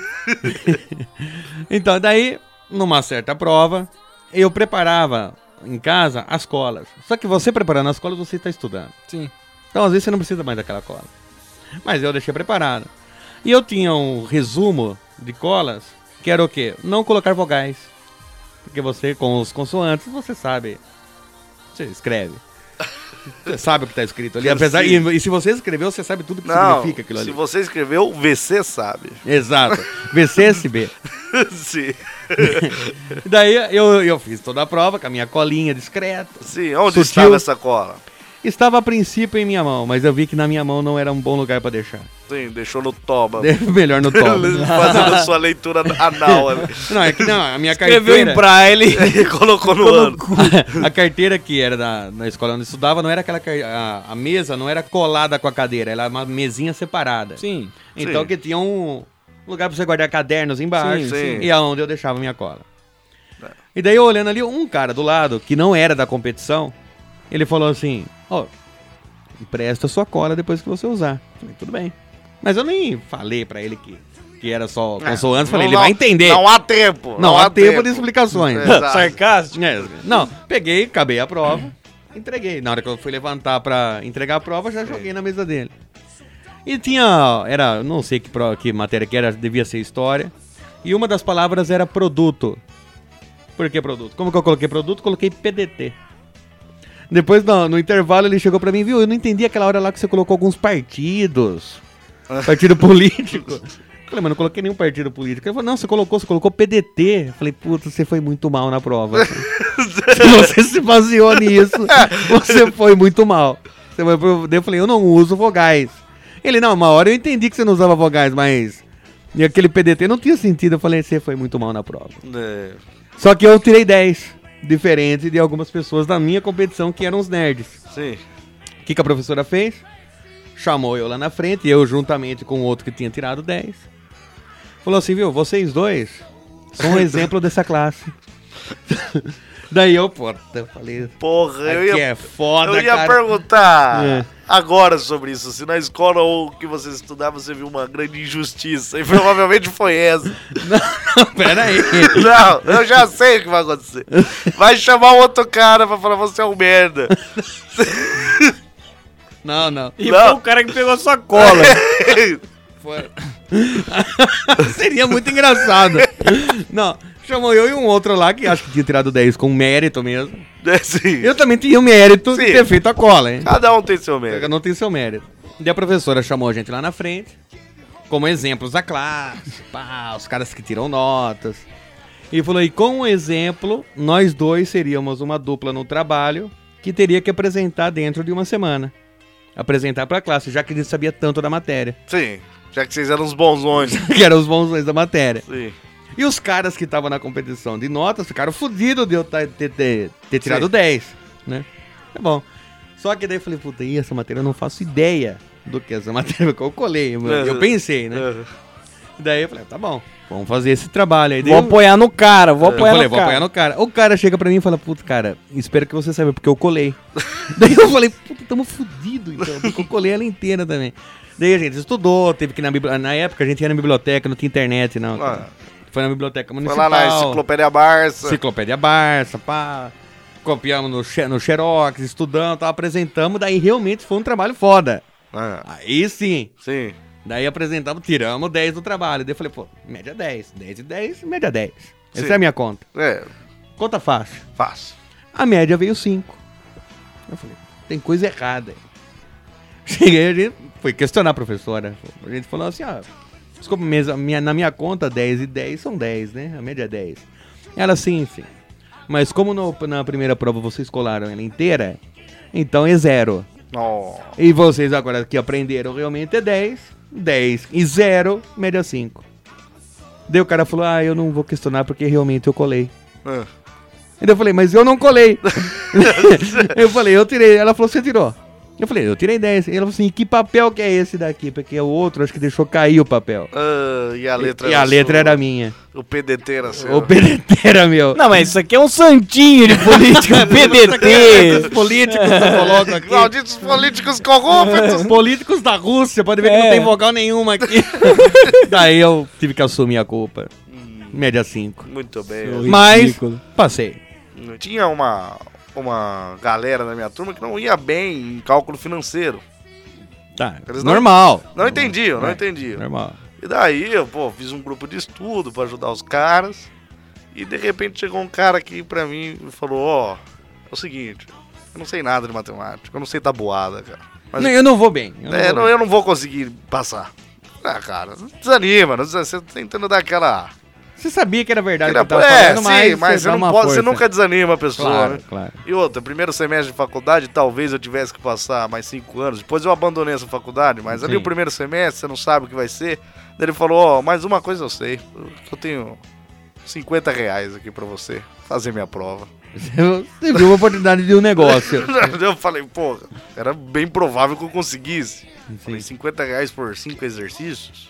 Então, daí, numa certa prova, eu preparava em casa as colas. Só que você preparando as colas, você está estudando. Sim. Então, às vezes, você não precisa mais daquela cola. Mas eu deixei preparado. E eu tinha um resumo de colas, que era o quê? Não colocar vogais. Porque você, com os consoantes, você sabe. Você escreve. Você sabe o que está escrito ali. Apesar, e se você escreveu, você sabe tudo que significa aquilo ali. Se você escreveu, VC sabe. Exato. VCSB. Sim. Daí eu fiz toda a prova com a minha colinha discreta. Sim, onde estava essa cola? Estava a princípio em minha mão, mas eu vi que na minha mão não era um bom lugar pra deixar. Sim, deixou no toba. Melhor no toba. Fazendo a sua leitura anal. Não, é que não, a minha carteira... Escreveu em braille e colocou no ano. A carteira que era na escola onde eu estudava, não era aquela... A mesa não era colada com a cadeira, era uma mesinha separada. Sim. Então que tinha um lugar pra você guardar cadernos embaixo. Sim. E aonde eu deixava minha cola. E daí eu olhando ali, um cara do lado, que não era da competição, ele falou assim, empresta sua cola depois que você usar. Falei, tudo bem. Mas eu nem falei pra ele que era só consoantes, falei, ele vai entender. Não há tempo. Não há tempo de explicações. Sarcástico? Não, peguei, acabei a prova, entreguei. Na hora que eu fui levantar pra entregar a prova, já joguei na mesa dele. E não sei que matéria que era, devia ser história. E uma das palavras era produto. Por que produto? Como que eu coloquei produto? Coloquei PDT. Depois, no intervalo, ele chegou pra mim, viu? Eu não entendi aquela hora lá que você colocou alguns partidos. Partido político. Eu falei, mas não coloquei nenhum partido político. Ele falou, não, você colocou PDT. Eu falei, puta, você foi muito mal na prova. Se você se baseou nisso, você foi muito mal. Eu falei, eu não uso vogais. Ele, não, uma hora eu entendi que você não usava vogais, mas... E aquele PDT não tinha sentido. Eu falei, você foi muito mal na prova. Só que eu tirei 10. Diferente de algumas pessoas da minha competição que eram os nerds. Sim. O que a professora fez? Chamou eu lá na frente, eu juntamente com o outro que tinha tirado 10. Falou assim, viu, vocês dois são um exemplo dessa classe. Daí eu falei... Porra, é foda, eu ia cara. Perguntar agora sobre isso. Se na escola ou que vocês estudavam você viu uma grande injustiça. E provavelmente foi essa. Não, pera aí. Não, eu já sei o que vai acontecer. Vai chamar um outro cara pra falar você é um merda. Não. E foi o cara que pegou a sua cola. Seria muito engraçado. Não, chamou eu e um outro lá que acho que tinha tirado 10 com mérito mesmo. Sim. Eu também tinha o mérito de ter feito a cola, hein? Cada um tem seu mérito. Cada um tem seu mérito. E a professora chamou a gente lá na frente, como exemplos da classe, os caras que tiram notas. E falou, e com exemplo, nós dois seríamos uma dupla no trabalho que teria que apresentar dentro de uma semana. Apresentar pra classe, já que ele sabia tanto da matéria. Sim, já que vocês eram os bonzões. Que eram os bonzões da matéria. Sim. E os caras que estavam na competição de notas ficaram fodidos de eu ter tirado 10, né? Tá bom. Só que daí eu falei, puta, e essa matéria eu não faço ideia do que essa matéria que eu colei. Eu pensei, né? Daí eu falei, tá bom, vamos fazer esse trabalho aí. Vou apoiar no cara, vou apoiar no cara. O cara chega pra mim e fala, puta, cara, espero que você saiba, porque eu colei. Daí eu falei, puta, tamo fudido então, porque eu colei ela inteira também. Daí a gente estudou, teve que ir na biblioteca. Na época a gente ia na biblioteca, não tinha internet, não. Foi na biblioteca municipal. Foi lá na Enciclopédia Barça. Enciclopédia Barça, pá. Copiamos no Xerox, estudamos, apresentamos. Daí realmente foi um trabalho foda. Aí sim. Sim. Daí apresentamos, tiramos 10 do trabalho. Daí eu falei, pô, média 10. 10 e 10, média 10. Essa é a minha conta. Conta fácil. Fácil. A média veio 5. Eu falei, tem coisa errada aí. Cheguei, a gente foi questionar a professora. A gente falou assim, desculpa, na minha conta 10 e 10 são 10, né? A média é 10. Ela, sim. Mas como na primeira prova vocês colaram ela inteira, então é 0. Oh. E vocês agora que aprenderam realmente é 10 e 0, média 5. Daí o cara falou, eu não vou questionar porque realmente eu colei. E daí eu falei, mas eu não colei. Eu falei, eu tirei. Ela falou, você tirou? Eu falei, eu tirei 10. E ela falou assim, que papel que é esse daqui? Porque o outro acho que deixou cair o papel. E a letra, a letra era minha. O PDT era seu. O PDT era meu. Não, mas isso aqui é um santinho de político, PDT. Os políticos que eu coloco aqui. Malditos políticos corruptos. Políticos da Rússia, pode ver que não tem vogal nenhuma aqui. Daí eu tive que assumir a culpa. Média 5. Muito bem. Mas passei. Tinha uma galera na minha turma que não ia bem em cálculo financeiro. Tá, Eles normal. Não entendiam. Normal. E daí eu, fiz um grupo de estudo pra ajudar os caras. E de repente chegou um cara aqui pra mim e falou, é o seguinte, eu não sei nada de matemática, eu não sei tabuada, cara. Mas, não, eu não vou bem. Eu não vou conseguir passar. Cara, não desanima, você tá tentando dar aquela... Você sabia que era verdade que eu tava falando, mas você nunca desanima a pessoa, claro, né? Claro. E outra, primeiro semestre de faculdade, talvez eu tivesse que passar mais 5 anos. Depois eu abandonei essa faculdade, mas ali o primeiro semestre, você não sabe o que vai ser. Daí ele falou, mas uma coisa eu sei, eu tenho R$50 aqui pra você fazer minha prova. Você viu uma oportunidade de um negócio. Eu falei, era bem provável que eu conseguisse. Falei, R$50 por 5 exercícios?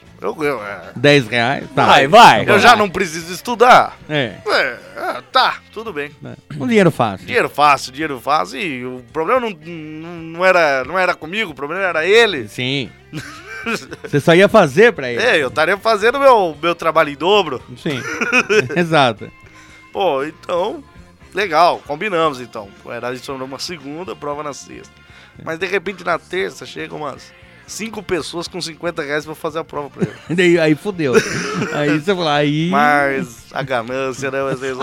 R$10? Tá. Vai. Eu já não preciso estudar. Tá, tudo bem. Um dinheiro fácil. Dinheiro fácil. E o problema não era comigo, o problema era ele. Sim. Você só ia fazer pra ele. Eu estaria fazendo meu trabalho em dobro. Sim, exato. Então, legal, combinamos então. Era isso numa segunda, prova na sexta. Mas de repente na terça chegam umas 5 pessoas com R$50 pra fazer a prova pra ele. Aí fudeu. Aí você falou, aí... Mas a ganância, né, vocês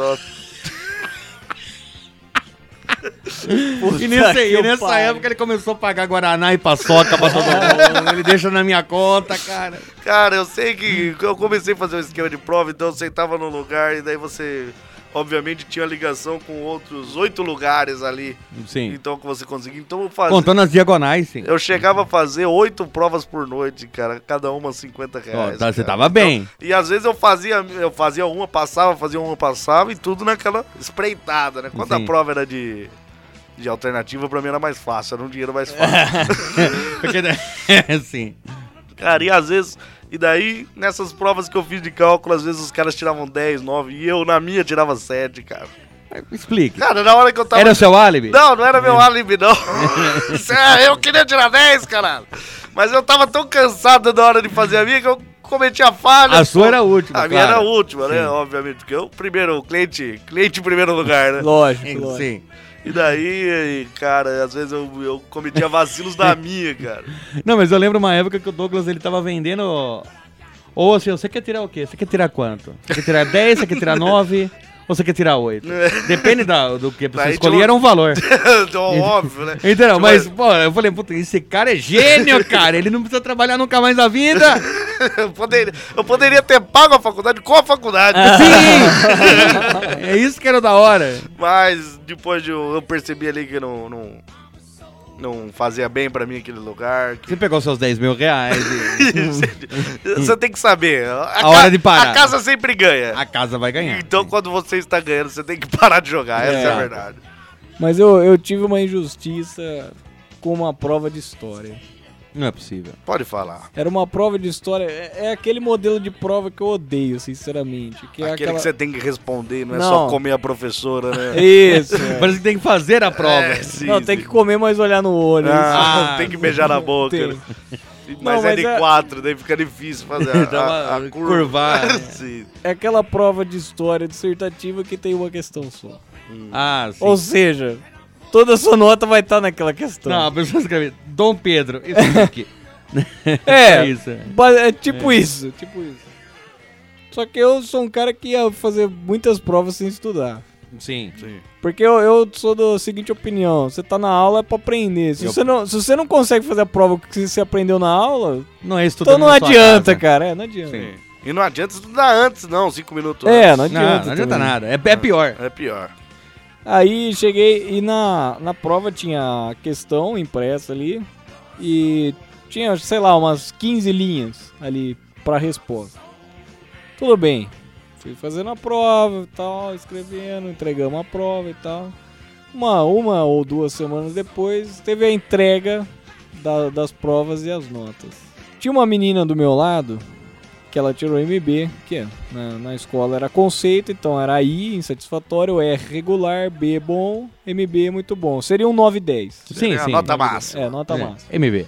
E nessa época ele começou a pagar Guaraná e paçoca pra todo mundo. Ele deixa na minha conta, cara. Cara, eu sei que eu comecei a fazer um esquema de prova, então eu sentava no lugar e daí você... Obviamente tinha ligação com outros 8 lugares ali. Sim. Então que você conseguia. Então eu fazia. Contando as diagonais, sim. Eu chegava a fazer 8 provas por noite, cara. Cada uma R$50. Você tava bem. E às vezes eu fazia uma, passava e tudo naquela espreitada, né? Quando a prova era de alternativa, pra mim era mais fácil, era um dinheiro mais fácil. Porque, sim. Cara, e às vezes... E daí, nessas provas que eu fiz de cálculo, às vezes os caras tiravam 10, 9 e eu, na minha, tirava 7, cara. Explique. Cara, na hora que eu tava... Era o seu álibi? Não era meu álibi, não. Eu queria tirar 10, caralho. Mas eu tava tão cansado na hora de fazer a minha que eu cometi a falha. A sua era a última, A minha era a última, né? Obviamente, porque eu, o cliente em primeiro lugar, né? Lógico. Sim. E daí, cara, às vezes eu cometia vacilos da minha, cara. Não, mas eu lembro uma época que o Douglas, ele tava vendendo... Ou assim, você quer tirar o quê? Você quer tirar quanto? Você quer tirar 10, você quer tirar 9... Ou você quer tirar 8? Depende do que você escolher, era um valor. Óbvio, né? Entendeu? Mas, pô, eu falei, puta, esse cara é gênio, cara. Ele não precisa trabalhar nunca mais na vida. Eu poderia ter pago a faculdade com a faculdade. Sim! É isso que era da hora. Mas depois eu percebi ali que não fazia bem pra mim aquele lugar. Você pegou seus R$10 mil. Você tem que saber. A hora de parar. A casa sempre ganha. A casa vai ganhar. Então quando você está ganhando, você tem que parar de jogar. Essa é a verdade. Mas eu tive uma injustiça com uma prova de história. Não é possível. Pode falar. Era uma prova de história. É aquele modelo de prova que eu odeio, sinceramente. Que é aquele que você tem que responder, não é só comer a professora, né? Isso. Parece que tem que fazer a prova. Sim, não, tem que comer, mas olhar no olho. Tem que beijar na boca. Né? Mas é de 4, daí fica difícil fazer a curvar. Sim. É aquela prova de história dissertativa que tem uma questão só. Ah, sim. Ou seja... Toda a sua nota vai estar naquela questão. Não, a pessoa escreve Dom Pedro. Isso aqui. Isso. É tipo isso. Só que eu sou um cara que ia fazer muitas provas sem estudar. Sim. Porque eu sou da seguinte opinião, você tá na aula é pra aprender. Se você não consegue fazer a prova que você aprendeu na aula, Não é estudando então não na sua adianta, casa. cara. Não adianta. Sim. E não adianta estudar antes, não, 5 minutos É, antes. não adianta. Não adianta também. nada. É pior. É pior. Aí cheguei e na prova tinha a questão impressa ali e tinha, sei lá, umas 15 linhas ali pra resposta. Tudo bem. Fui fazendo a prova e tal, escrevendo, entregamos a prova e tal. Uma ou 2 semanas depois, teve a entrega das provas e as notas. Tinha uma menina do meu lado, que ela tirou MB, que na escola era conceito, então era I, insatisfatório, R regular, B bom, MB muito bom. Seria um 9 e 10. Sim, sim. Nota máxima. É, nota máxima. MB.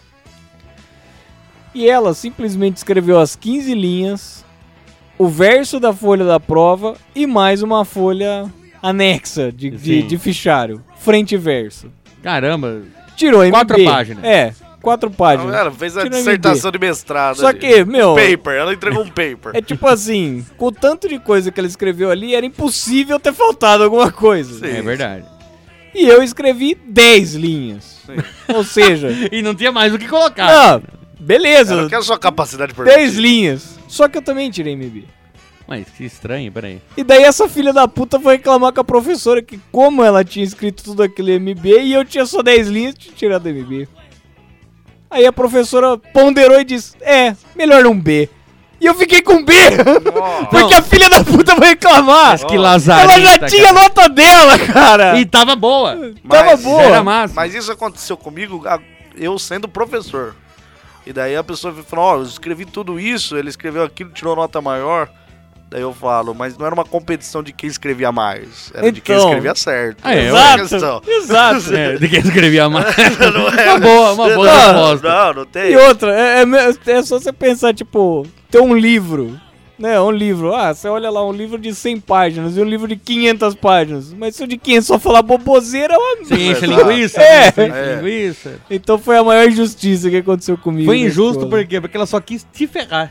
E ela simplesmente escreveu as 15 linhas, o verso da folha da prova e mais uma folha anexa de fichário. Frente e verso. Caramba. Tirou MB. 4 páginas. É, 4 páginas. Ela fez a Tirou dissertação MB. de mestrado. Só ali. que, meu... Paper, ela entregou um paper. É tipo assim, com o tanto de coisa que ela escreveu ali, era impossível ter faltado alguma coisa. Sim. É verdade. E eu escrevi 10 linhas. Ou seja... E não tinha mais o que colocar. Não, beleza. Eu não quero sua capacidade por 10 linhas. Só que eu também tirei MB. Mas que estranho, peraí. E daí essa filha da puta foi reclamar com a professora que como ela tinha escrito tudo aquele MB e eu tinha só 10 linhas, tinha tirado MB. Aí a professora ponderou e disse, melhor um B. E eu fiquei com B, porque a filha da puta foi reclamar. Mas que lazarenta, Ela já tinha a nota dela, cara. E tava boa. Tava boa. Era massa. Mas isso aconteceu comigo, eu sendo professor. E daí a pessoa falou, eu escrevi tudo isso, ele escreveu aquilo, tirou nota maior. Daí eu falo, mas não era uma competição de quem escrevia mais, era de quem Então. escrevia certo. Ah, é, Essa a questão. Exato. É, de quem escrevia mais. Não é, Uma boa resposta. Não tem. E outra, é só você pensar, tipo, ter um livro, né, um livro. Você olha lá, um livro de 100 páginas e um livro de 500 páginas. Mas se o de 500 só falar boboseira, Sim, enche Exato. linguiça. É. Enche linguiça. Então foi a maior injustiça que aconteceu comigo. Foi na injusto escola. por quê? Porque ela só quis te ferrar.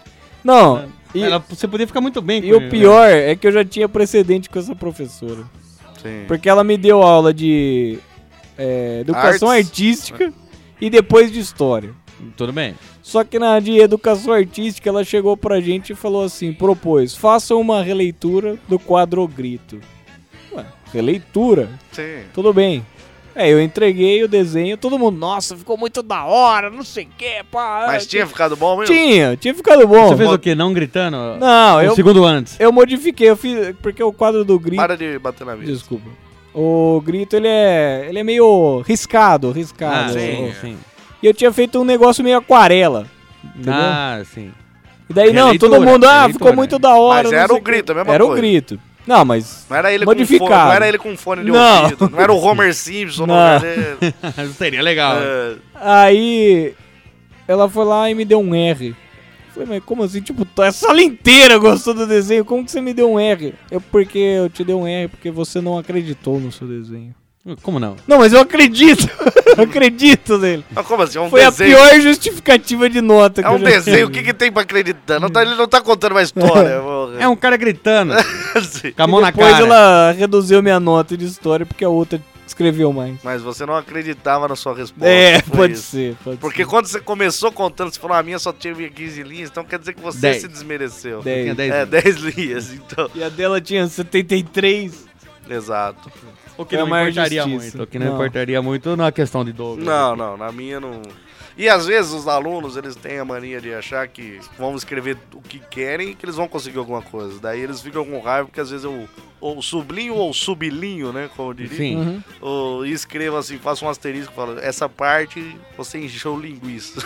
Não, e Você podia ficar muito bem o pior é que eu já tinha precedente com essa professora. Sim. Porque ela me deu aula de educação Artes. artística e depois de história. Tudo bem. Só que na de educação artística ela chegou pra gente e falou assim, propôs, façam uma releitura do quadro O Grito. Ué, releitura? Sim. Tudo bem. Eu entreguei o desenho, todo mundo, nossa, ficou muito da hora, não sei o que, pá. Mas tinha ficado bom mesmo? Tinha ficado bom. Você fez o quê? Não gritando? Não, Um eu segundo antes. eu modifiquei, eu fiz, porque o quadro do Grito... Para de bater na mesa. Desculpa. O Grito, ele é meio riscado. Ah, sim, sim. E eu tinha feito um negócio meio aquarela. Entendeu? Ah, sim. E daí, não, Releitura, todo mundo, ficou releitura. muito da hora. Mas não era sei o Grito, a mesma Era coisa. o Grito. Não, mas... Não era ele modificado. com fone, não era ele com fone de Não. ouvido. Não era o Homer Simpson no Não. lugar dele. Seria legal. É, Aí, ela foi lá e me deu um R. Eu falei, mas como assim? Tipo, a sala inteira gostou do desenho. Como que você me deu um R? Porque eu te dei um R porque você não acreditou no seu desenho. Como não? Não, mas eu acredito. Eu acredito nele. Mas como assim? É um Foi desenho. a pior justificativa de nota que É um eu já desenho, o tive. que tem pra acreditar? Não tá, ele não tá contando uma história. porra. É um cara gritando. Sim. Com a mão na Depois cara. ela reduziu minha nota de história porque a outra escreveu mais. Mas você não acreditava na sua resposta. foi Pode isso. ser, pode Porque ser. quando você começou contando, você falou, a minha só tinha 15 linhas, então quer dizer que você 10. se desmereceu. 10. Tinha 10 É, 10 linhas, então. E a dela tinha 73. Exato. O que Foi a não maior importaria justiça. muito. O que não Não. importaria muito na questão de Douglas. Não, na minha não. E às vezes os alunos, eles têm a mania de achar que vão escrever o que querem e que eles vão conseguir alguma coisa. Daí eles ficam com raiva porque às vezes eu ou sublinho ou sublinho, né, como eu diria. Sim. Ou escrevo assim, faço um asterisco e falo, essa parte você encheu linguiça.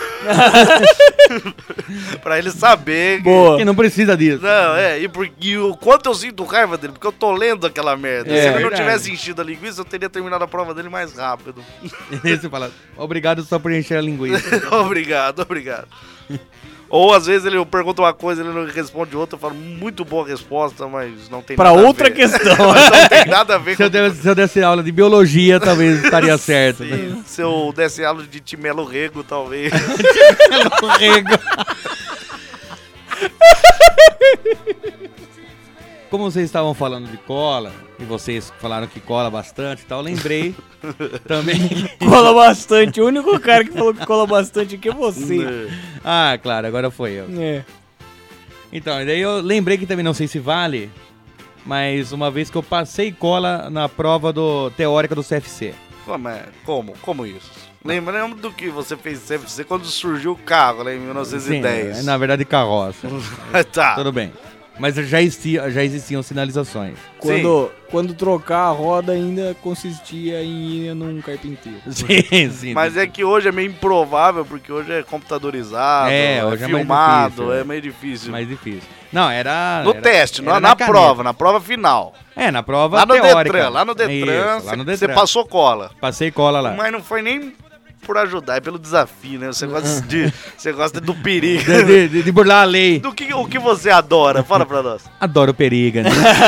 Pra ele saber que... Boa. Que não precisa disso. Não, e o quanto eu sinto raiva dele, porque eu tô lendo aquela merda. É, Se ele não verdade. tivesse enchido a linguiça, eu teria terminado a prova dele mais rápido. Aí você fala, obrigado só por encher a linguiça. Obrigado. Ou às vezes eu pergunto uma coisa, ele não responde outra, eu falo, muito boa resposta, mas não tem Pra nada outra a ver. questão. Mas não tem nada a ver Se eu desse aula de biologia, talvez estaria certo. Né? Sim, se eu desse aula de Timelo Rego, talvez. como vocês estavam falando de cola, e vocês falaram que cola bastante e tal, eu lembrei também... Cola bastante. O único cara que falou que cola bastante aqui é você. Ah, claro, agora foi eu. É. Então, e daí eu lembrei que também não sei se vale, mas uma vez que eu passei cola na prova teórica do CFC. Como isso? Lembrando do que você fez CFC quando surgiu o carro, né, em 1910. Sim, na verdade, carroça. Tá. Tudo bem. Mas já existiam sinalizações. Quando trocar a roda ainda consistia em ir num carpinteiro. Sim. Mas é que hoje é meio improvável, porque hoje é computadorizado, hoje filmado, é meio difícil. Mais difícil. Não, era... No teste, era na prova, na prova final. Na prova lá no teórica. Detran, lá no Detran, Isso, lá no você Detran. passou cola. Passei cola lá. Mas não foi nem por ajudar, é pelo desafio, né? Você gosta do perigo. De burlar a lei. O que você adora? Fala pra nós. Adoro periga, né?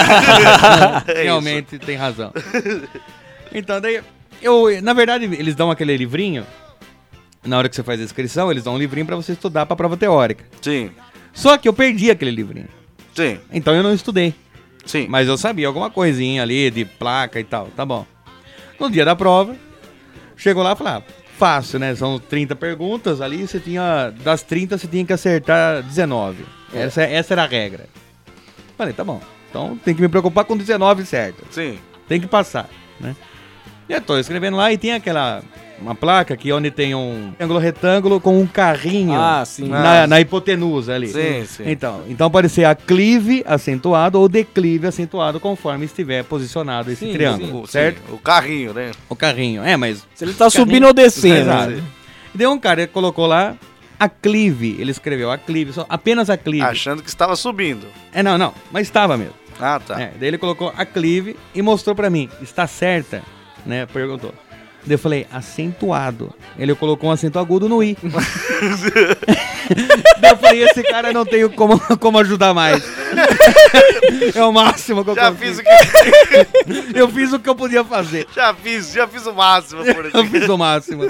É Realmente tem razão. Então, daí, na verdade, eles dão aquele livrinho, na hora que você faz a inscrição, eles dão um livrinho pra você estudar pra prova teórica. Sim. Só que eu perdi aquele livrinho. Sim. Então eu não estudei. Sim. Mas eu sabia alguma coisinha ali de placa e tal, tá bom. No dia da prova, chegou lá e falou, fácil, né? São 30 perguntas ali, das 30 você tinha que acertar 19. Essa era a regra. Falei, tá bom. Então tem que me preocupar com 19 certo. Sim. Tem que passar, né? E eu tô escrevendo lá e tem uma placa aqui onde tem um triângulo retângulo com um carrinho na hipotenusa ali. Sim. Então pode ser aclive acentuado ou declive acentuado conforme estiver posicionado esse triângulo, certo? Sim. O carrinho, né? O carrinho, mas... Se ele tá subindo ou descendo. Exato. E daí um cara colocou lá aclive, ele escreveu aclive, apenas aclive. Achando que estava subindo. Não, mas estava mesmo. Ah, tá. Daí ele colocou aclive e mostrou pra mim, está certa? Né, perguntou. Daí eu falei, acentuado. Ele colocou um acento agudo no I. Daí eu falei, esse cara não tenho como ajudar mais. É o máximo que eu consigo. Eu fiz o que eu podia fazer. Já fiz o máximo por aqui. Eu fiz o máximo.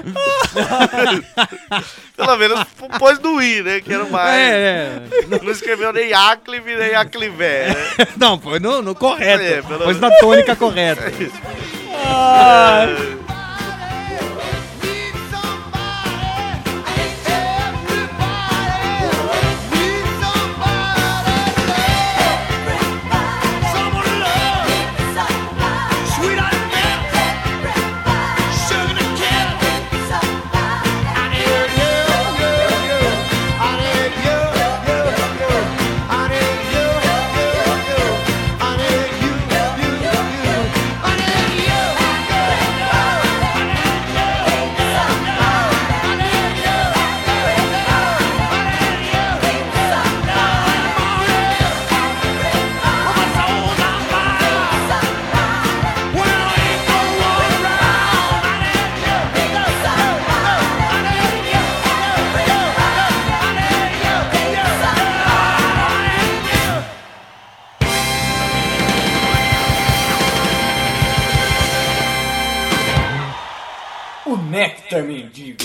Pelo menos pôs no I, né? Que era o mais. Não escreveu nem aclive, nem aclivé, né? Não, foi no correto. Pelo Pôs na tônica correta. O Néctar Mendigo.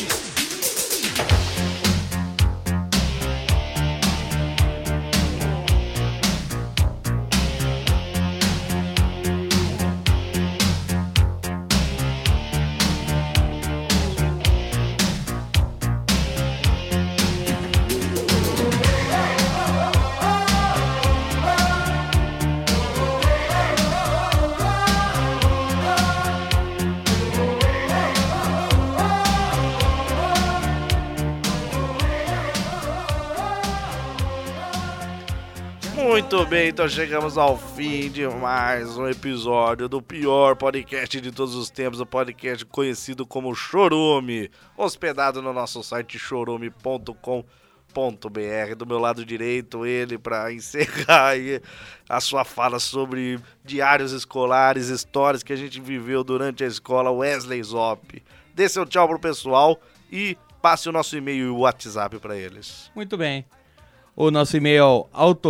Muito bem, então chegamos ao fim de mais um episódio do pior podcast de todos os tempos, o podcast conhecido como Chorume, hospedado no nosso site chorume.com.br. Do meu lado direito, ele, para encerrar aí a sua fala sobre diários escolares, histórias que a gente viveu durante a escola, Wesley Zop. Dê seu tchau pro pessoal e passe o nosso e-mail e o WhatsApp para eles. Muito bem. O nosso e-mail é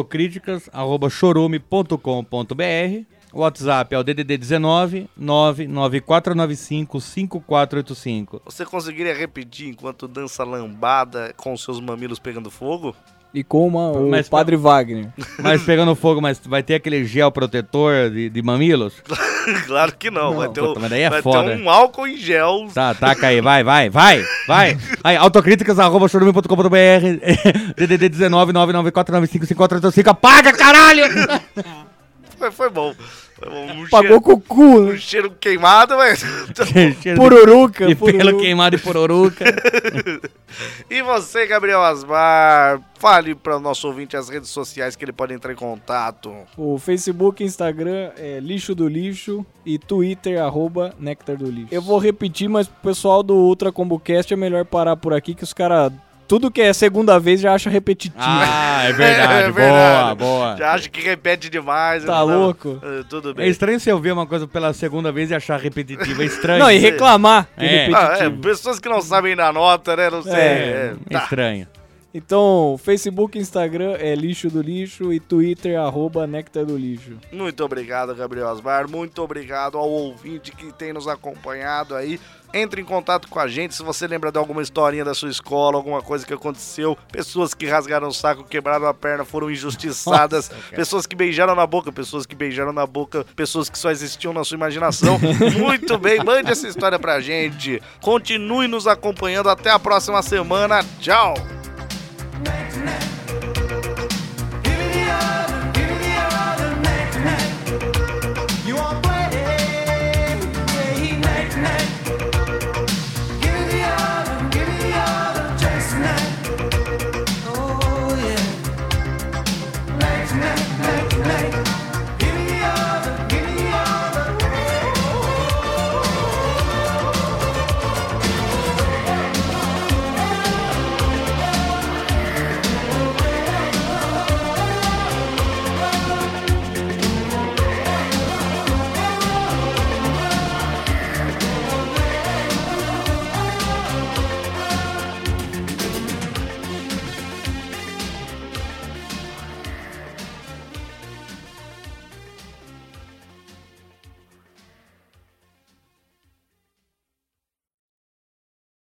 autocríticas@chorume.com.br. O WhatsApp é o DDD 19 99495 5485. Você conseguiria repetir enquanto dança lambada com seus mamilos pegando fogo? E coma o Mas- Padre Wagner. Mas pegando fogo, mas vai ter aquele gel protetor de mamilos? Claro que não. Vai ter, Puta, mas daí é vai foda. ter um álcool em gel. Tá, taca aí, vai. Aí, autocríticas@chorume.com.br, DDD 19994955485, apaga, caralho! Foi bom. Foi bom. Pagou com o cu, Um né? cheiro queimado, mas... Pururuca, E pelo queimado e pururuca. E você, Gabriel Asmar, fale para o nosso ouvinte as redes sociais que ele pode entrar em contato. O Facebook e Instagram é Lixo do Lixo e Twitter, @Nectar do Lixo. Eu vou repetir, mas pro pessoal do Ultra Combo Cast é melhor parar por aqui, que os caras, tudo que é segunda vez já acha repetitivo. Ah, é verdade, É verdade. boa. Já acha que repete demais. Tá não, louco? Tudo É bem. estranho você ouvir uma coisa pela segunda vez e achar repetitivo, é estranho. Não, e reclamar que é É. repetitivo. Pessoas que não sabem dar nota, né? Não sei. É Tá. estranho. Então, Facebook e Instagram é Lixo do Lixo e Twitter, @Nectar do Lixo. Muito obrigado, Gabriel Asmar. Muito obrigado ao ouvinte que tem nos acompanhado aí. Entre em contato com a gente se você lembra de alguma historinha da sua escola, alguma coisa que aconteceu, pessoas que rasgaram o saco, quebraram a perna, foram injustiçadas, pessoas que beijaram na boca, pessoas que só existiam na sua imaginação. Muito bem, mande essa história pra gente. Continue nos acompanhando. Até a próxima semana. Tchau! Neck, neck.